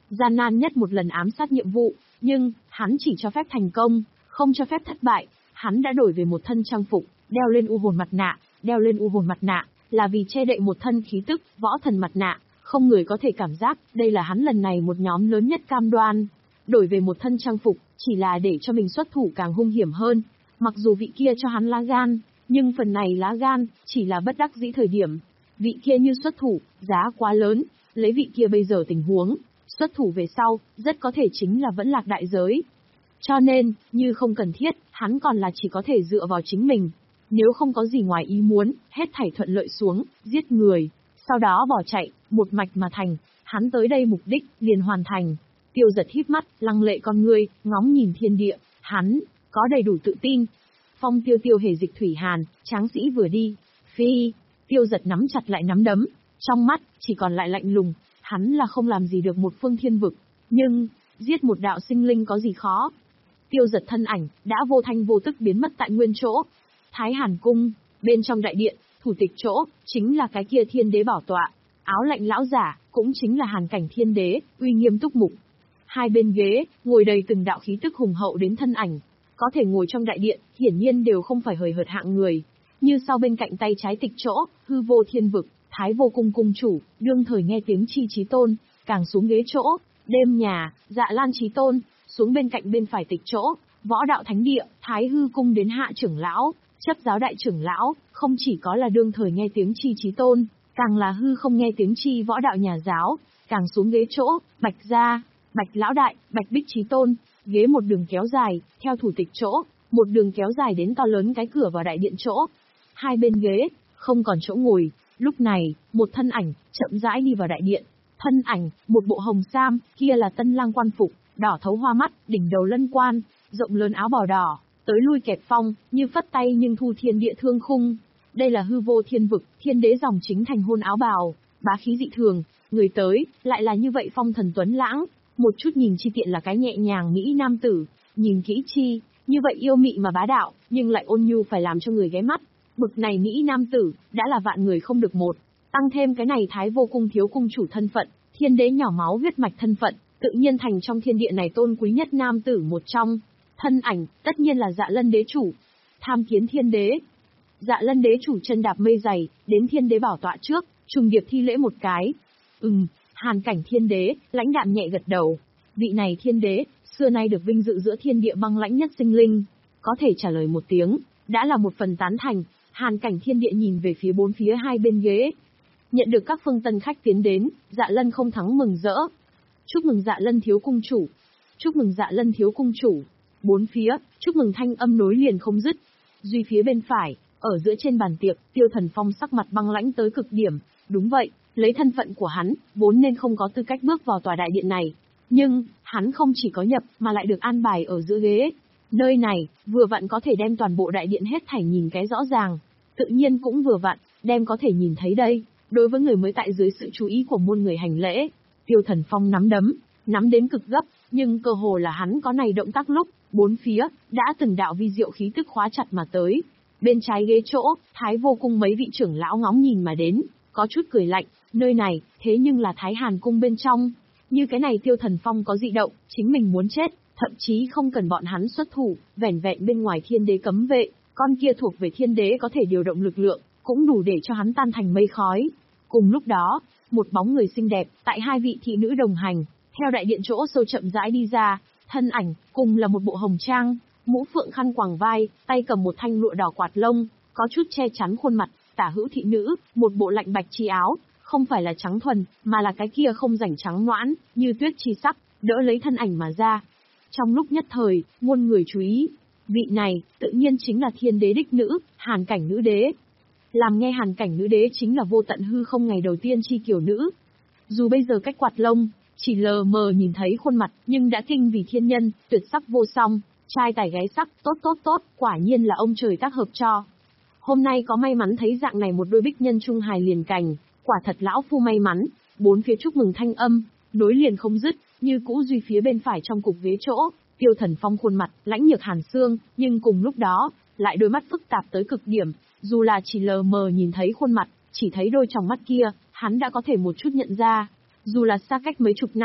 gian nan nhất một lần ám sát nhiệm vụ, nhưng, hắn chỉ cho phép thành công, không cho phép thất bại. Hắn đã đổi về một thân trang phục, đeo lên u hồn mặt nạ, đeo lên u hồn mặt nạ, là vì che đậy một thân khí tức, võ thần mặt nạ, không người có thể cảm giác, đây là hắn lần này một nhóm lớn nhất cam đoan. Đổi về một thân trang phục, chỉ là để cho mình xuất thủ càng hung hiểm hơn. Mặc dù vị kia cho hắn lá gan, nhưng phần này lá gan, chỉ là bất đắc dĩ thời điểm. Vị kia như xuất thủ, giá quá lớn, lấy vị kia bây giờ tình huống, xuất thủ về sau, rất có thể chính là vẫn lạc đại giới. Cho nên, như không cần thiết, hắn còn là chỉ có thể dựa vào chính mình. Nếu không có gì ngoài ý muốn, hết thảy thuận lợi xuống, giết người, sau đó bỏ chạy, một mạch mà thành, hắn tới đây mục đích, liền hoàn thành. Tiêu Giật híp mắt, lăng lệ con ngươi, ngóng nhìn thiên địa, hắn, có đầy đủ tự tin. Phong tiêu tiêu hề dịch thủy hàn, tráng sĩ vừa đi, phi, Tiêu Giật nắm chặt lại nắm đấm, trong mắt, chỉ còn lại lạnh lùng, hắn là không làm gì được một phương thiên vực, nhưng, giết một đạo sinh linh có gì khó. Tiêu Giật thân ảnh, đã vô thanh vô tức biến mất tại nguyên chỗ. Thái Hàn Cung, bên trong đại điện, thủ tịch chỗ, chính là cái kia thiên đế bảo tọa. Áo lạnh lão giả, cũng chính là Hàn Cảnh thiên đế, uy nghiêm túc mục. Hai bên ghế, ngồi đầy từng đạo khí tức hùng hậu đến thân ảnh. Có thể ngồi trong đại điện, hiển nhiên đều không phải hời hợt hạng người. Như sau bên cạnh tay trái tịch chỗ, hư vô thiên vực, Thái vô cung cung chủ, đương thời nghe tiếng chi chí tôn, càng xuống ghế chỗ, đêm nhà, Dạ Lan chí tôn, xuống bên cạnh bên phải tịch chỗ, võ đạo thánh địa, Thái hư cung đến hạ trưởng lão, chấp giáo đại trưởng lão, không chỉ có là đương thời nghe tiếng chi chí tôn, càng là hư không nghe tiếng chi võ đạo nhà giáo, càng xuống ghế chỗ, Bạch gia, Bạch lão đại, Bạch bích chí tôn, ghế một đường kéo dài, theo thủ tịch chỗ, một đường kéo dài đến to lớn cái cửa vào đại điện chỗ. Hai bên ghế, không còn chỗ ngồi, lúc này, một thân ảnh, chậm rãi đi vào đại điện. Thân ảnh, một bộ hồng sam, kia là tân lang quan phục, đỏ thấu hoa mắt, đỉnh đầu lân quan, rộng lớn áo bào đỏ, tới lui kẹp phong, như phất tay nhưng thu thiên địa thương khung. Đây là hư vô thiên vực, thiên đế dòng chính thành hôn áo bào, bá khí dị thường, người tới, lại là như vậy phong thần tuấn lãng, một chút nhìn chi tiện là cái nhẹ nhàng mỹ nam tử, nhìn kỹ chi, như vậy yêu mị mà bá đạo, nhưng lại ôn nhu phải làm cho người ghé mắt. Bực này mỹ nam tử, đã là vạn người không được một, tăng thêm cái này Thái vô cung thiếu cung chủ thân phận, thiên đế nhỏ máu huyết mạch thân phận, tự nhiên thành trong thiên địa này tôn quý nhất nam tử một trong. Thân ảnh, tất nhiên là Dạ Lân đế chủ. Tham kiến thiên đế. Dạ Lân đế chủ chân đạp mây dày, đến thiên đế bảo tọa trước, trùng điệp thi lễ một cái. Ừm, Hàn Cảnh thiên đế, lãnh đạm nhẹ gật đầu. Vị này thiên đế, xưa nay được vinh dự giữa thiên địa băng lãnh nhất sinh linh. Có thể trả lời một tiếng, đã là một phần tán thành. Hàn Cảnh thiên địa nhìn về phía bốn phía hai bên ghế. Nhận được các phương tân khách tiến đến, Dạ Lân không thắng mừng rỡ. Chúc mừng Dạ Lân thiếu cung chủ. Chúc mừng Dạ Lân thiếu cung chủ. Bốn phía, chúc mừng thanh âm nối liền không dứt. Duy phía bên phải, ở giữa trên bàn tiệc, Tiêu Thần Phong sắc mặt băng lãnh tới cực điểm. Đúng vậy, lấy thân phận của hắn, vốn nên không có tư cách bước vào tòa đại điện này. Nhưng, hắn không chỉ có nhập, mà lại được an bài ở giữa ghế. Nơi này, vừa vặn có thể đem toàn bộ đại điện hết thảy nhìn cái rõ ràng. Tự nhiên cũng vừa vặn, đem có thể nhìn thấy đây. Đối với người mới tại dưới sự chú ý của muôn người hành lễ, Tiêu Thần Phong nắm đấm, nắm đến cực gấp, nhưng cơ hồ là hắn có này động tác lúc, bốn phía, đã từng đạo vi diệu khí tức khóa chặt mà tới. Bên trái ghế chỗ, Thái vô cung mấy vị trưởng lão ngóng nhìn mà đến, có chút cười lạnh, nơi này, thế nhưng là Thái Hàn cung bên trong. Như cái này Tiêu Thần Phong có dị động, chính mình muốn chết, thậm chí không cần bọn hắn xuất thủ, vẻn vẹn bên ngoài thiên đế cấm vệ, con kia thuộc về thiên đế có thể điều động lực lượng, cũng đủ để cho hắn tan thành mây khói. Cùng lúc đó, một bóng người xinh đẹp, tại hai vị thị nữ đồng hành, theo đại điện chỗ sâu chậm rãi đi ra, thân ảnh, cùng là một bộ hồng trang, mũ phượng khăn quàng vai, tay cầm một thanh lụa đỏ quạt lông, có chút che chắn khuôn mặt, tả hữu thị nữ, một bộ lạnh bạch chi áo, không phải là trắng thuần, mà là cái kia không rảnh trắng noãn, như tuyết chi sắc, đỡ lấy thân ảnh mà ra. Trong lúc nhất thời, muôn người chú ý, vị này, tự nhiên chính là thiên đế đích nữ, Hàn Cảnh nữ đế. Làm nghe Hàn Cảnh nữ đế chính là vô tận hư không ngày đầu tiên chi kiểu nữ. Dù bây giờ cách quạt lông, chỉ lờ mờ nhìn thấy khuôn mặt, nhưng đã kinh vì thiên nhân, tuyệt sắc vô song, trai tài gái sắc, tốt tốt tốt, quả nhiên là ông trời tác hợp cho. Hôm nay có may mắn thấy dạng này một đôi bích nhân trung hài liền cành, quả thật lão phu may mắn. Bốn phía chúc mừng thanh âm, nối liền không dứt, như cũ duy phía bên phải trong cục ghế chỗ, Tiêu Thần Phong khuôn mặt, lãnh nhược hàn xương, nhưng cùng lúc đó, lại đôi mắt phức tạp tới cực điểm, dù là chỉ lờ mờ nhìn thấy khuôn mặt, chỉ thấy đôi tròng mắt kia, hắn đã có thể một chút nhận ra. Dù là xa cách mấy chục năm,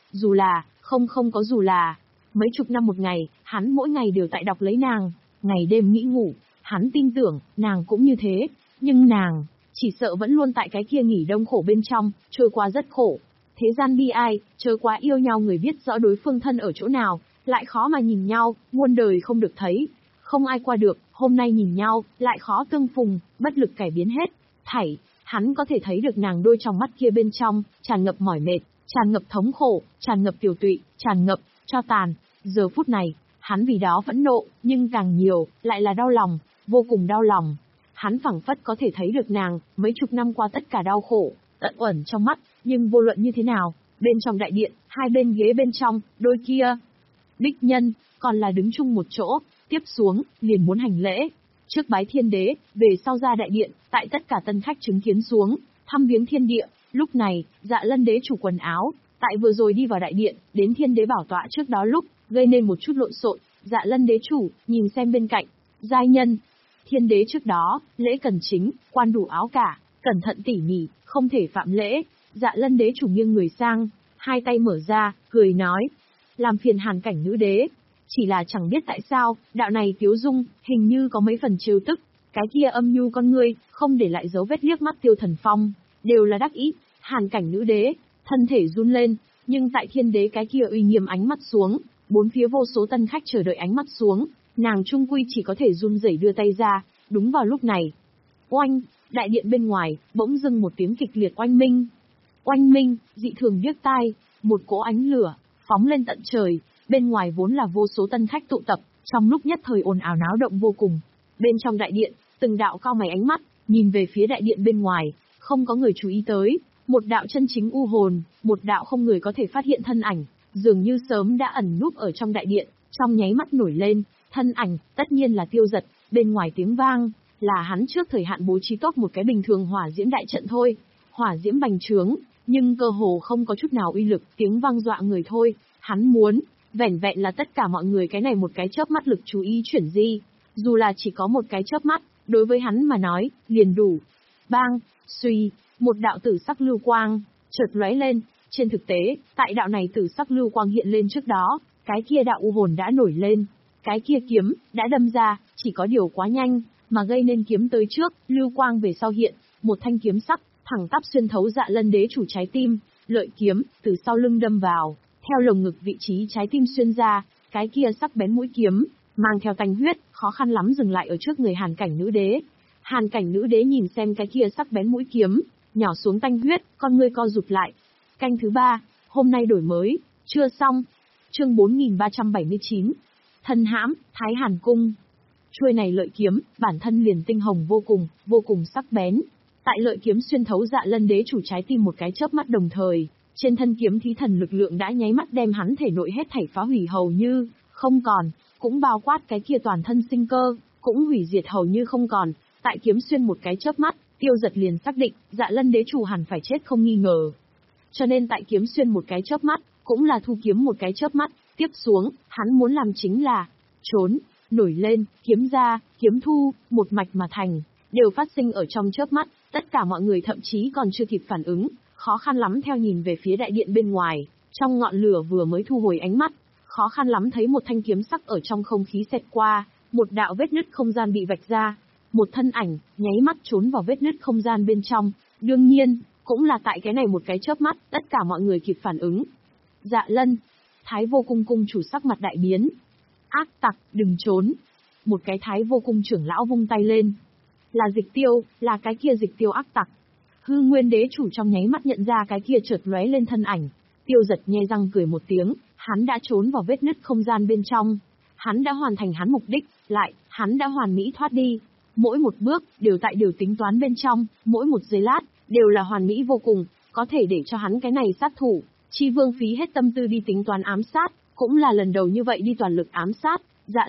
Dù là, không không có dù là, mấy chục năm một ngày, hắn mỗi ngày đều tại đọc lấy nàng, ngày đêm nghĩ ngủ, hắn tin tưởng, nàng cũng như thế, nhưng nàng, chỉ sợ vẫn luôn tại cái kia nghỉ đông khổ bên trong, trôi qua rất khổ. Thế gian bi ai, chớ quá yêu nhau người biết rõ đối phương thân ở chỗ nào, lại khó mà nhìn nhau, muôn đời không được thấy. Không ai qua được, hôm nay nhìn nhau, lại khó tương phùng, bất lực cải biến hết. Thảy, hắn có thể thấy được nàng đôi trong mắt kia bên trong, tràn ngập mỏi mệt, tràn ngập thống khổ, tràn ngập tiểu tụy, tràn ngập, cho tàn. Giờ phút này, hắn vì đó phẫn nộ, nhưng càng nhiều, lại là đau lòng, vô cùng đau lòng. Hắn phảng phất có thể thấy được nàng, mấy chục năm qua tất cả đau khổ, tận uẩn trong mắt, nhưng vô luận như thế nào, bên trong đại điện, hai bên ghế bên trong, đôi kia, đích nhân, còn là đứng chung một chỗ, tiếp xuống, liền muốn hành lễ. Trước bái thiên đế, về sau ra đại điện, tại tất cả tân khách chứng kiến xuống, thăm viếng thiên địa, lúc này, Dạ Lân đế chủ quần áo, tại vừa rồi đi vào đại điện, đến thiên đế bảo tọa trước đó lúc, gây nên một chút lộn xộn. Dạ Lân đế chủ, nhìn xem bên cạnh, giai nhân. Thiên đế trước đó, lễ cần chính, quan đủ áo cả, cẩn thận tỉ mỉ, không thể phạm lễ. Dạ Lân đế chủ nghiêng người sang, hai tay mở ra, cười nói, làm phiền Hàn Cảnh nữ đế. Chỉ là chẳng biết tại sao, đạo này Tiếu Dung, hình như có mấy phần trêu tức, cái kia âm nhu con ngươi, không để lại dấu vết liếc mắt Tiêu Thần Phong, đều là đắc ý. Hàn Cảnh nữ đế, thân thể run lên, nhưng tại thiên đế cái kia uy nghiêm ánh mắt xuống, bốn phía vô số tân khách chờ đợi ánh mắt xuống, nàng trung quy chỉ có thể run rẩy đưa tay ra. Đúng vào lúc này, oanh, đại điện bên ngoài, bỗng dưng một tiếng kịch liệt oanh minh. Oanh minh, dị thường điếc tai, một cỗ ánh lửa, phóng lên tận trời, bên ngoài vốn là vô số tân khách tụ tập, trong lúc nhất thời ồn ào náo động vô cùng. Bên trong đại điện, từng đạo cao mày ánh mắt, nhìn về phía đại điện bên ngoài, không có người chú ý tới, một đạo chân chính u hồn, một đạo không người có thể phát hiện thân ảnh, dường như sớm đã ẩn núp ở trong đại điện, trong nháy mắt nổi lên, thân ảnh, tất nhiên là Tiêu Giật, bên ngoài tiếng vang, là hắn trước thời hạn bố trí tốt một cái bình thường hỏa diễm đại trận thôi. Hỏa diễm bành trướng, nhưng cơ hồ không có chút nào uy lực, tiếng vang dọa người thôi. Hắn muốn, vẻn vẹn là tất cả mọi người cái này một cái chớp mắt lực chú ý chuyển di, dù là chỉ có một cái chớp mắt, đối với hắn mà nói, liền đủ. Bang, suy, một đạo tử sắc lưu quang, chợt lóe lên, trên thực tế, tại đạo này tử sắc lưu quang hiện lên trước đó, cái kia đạo u hồn đã nổi lên, cái kia kiếm, đã đâm ra, chỉ có điều quá nhanh, mà gây nên kiếm tới trước, lưu quang về sau hiện, một thanh kiếm sắc, thẳng tắp xuyên thấu Dạ Lân đế chủ trái tim, lợi kiếm, từ sau lưng đâm vào, theo lồng ngực vị trí trái tim xuyên ra, cái kia sắc bén mũi kiếm, mang theo tanh huyết, khó khăn lắm dừng lại ở trước người Hàn Cảnh nữ đế. Hàn Cảnh nữ đế nhìn xem cái kia sắc bén mũi kiếm, nhỏ xuống tanh huyết, con ngươi co rụt lại. Canh thứ ba, hôm nay đổi mới, chưa xong. Chương bốn nghìn ba trăm bảy mươi chín. Thân hãm, Thái Hàn cung. Chuôi này lợi kiếm, bản thân liền tinh hồng vô cùng, vô cùng sắc bén. Tại lợi kiếm xuyên thấu Dạ Lân đế chủ trái tim một cái chớp mắt đồng thời, trên thân kiếm thí thần lực lượng đã nháy mắt đem hắn thể nội hết thảy phá hủy hầu như không còn, cũng bao quát cái kia toàn thân sinh cơ, cũng hủy diệt hầu như không còn. Tại kiếm xuyên một cái chớp mắt, Tiêu Giật liền xác định, Dạ Lân đế chủ hẳn phải chết không nghi ngờ. Cho nên tại kiếm xuyên một cái chớp mắt, cũng là thu kiếm một cái chớp mắt, tiếp xuống, hắn muốn làm chính là trốn, nổi lên, kiếm ra, kiếm thu, một mạch mà thành, đều phát sinh ở trong chớp mắt, tất cả mọi người thậm chí còn chưa kịp phản ứng, khó khăn lắm theo nhìn về phía đại điện bên ngoài, trong ngọn lửa vừa mới thu hồi ánh mắt, khó khăn lắm thấy một thanh kiếm sắc ở trong không khí xẹt qua, một đạo vết nứt không gian bị vạch ra, một thân ảnh, nháy mắt trốn vào vết nứt không gian bên trong, đương nhiên, cũng là tại cái này một cái chớp mắt, tất cả mọi người kịp phản ứng. Dạ Lân, Thái Vô Cung cung chủ sắc mặt đại biến. Ác tặc, đừng trốn. Một cái Thái Vô Cung trưởng lão vung tay lên. Là Dịch Tiêu, là cái kia Dịch Tiêu ác tặc. Hư Nguyên đế chủ trong nháy mắt nhận ra cái kia chợt lóe lên thân ảnh. Tiêu Giật nhe răng cười một tiếng, hắn đã trốn vào vết nứt không gian bên trong. Hắn đã hoàn thành hắn mục đích, lại, hắn đã hoàn mỹ thoát đi. Mỗi một bước, đều tại điều tính toán bên trong, mỗi một giây lát, đều là hoàn mỹ vô cùng, có thể để cho hắn cái này sát thủ. Chi Vương phí hết tâm tư đi tính toán ám sát, cũng là lần đầu như vậy đi toàn lực ám sát,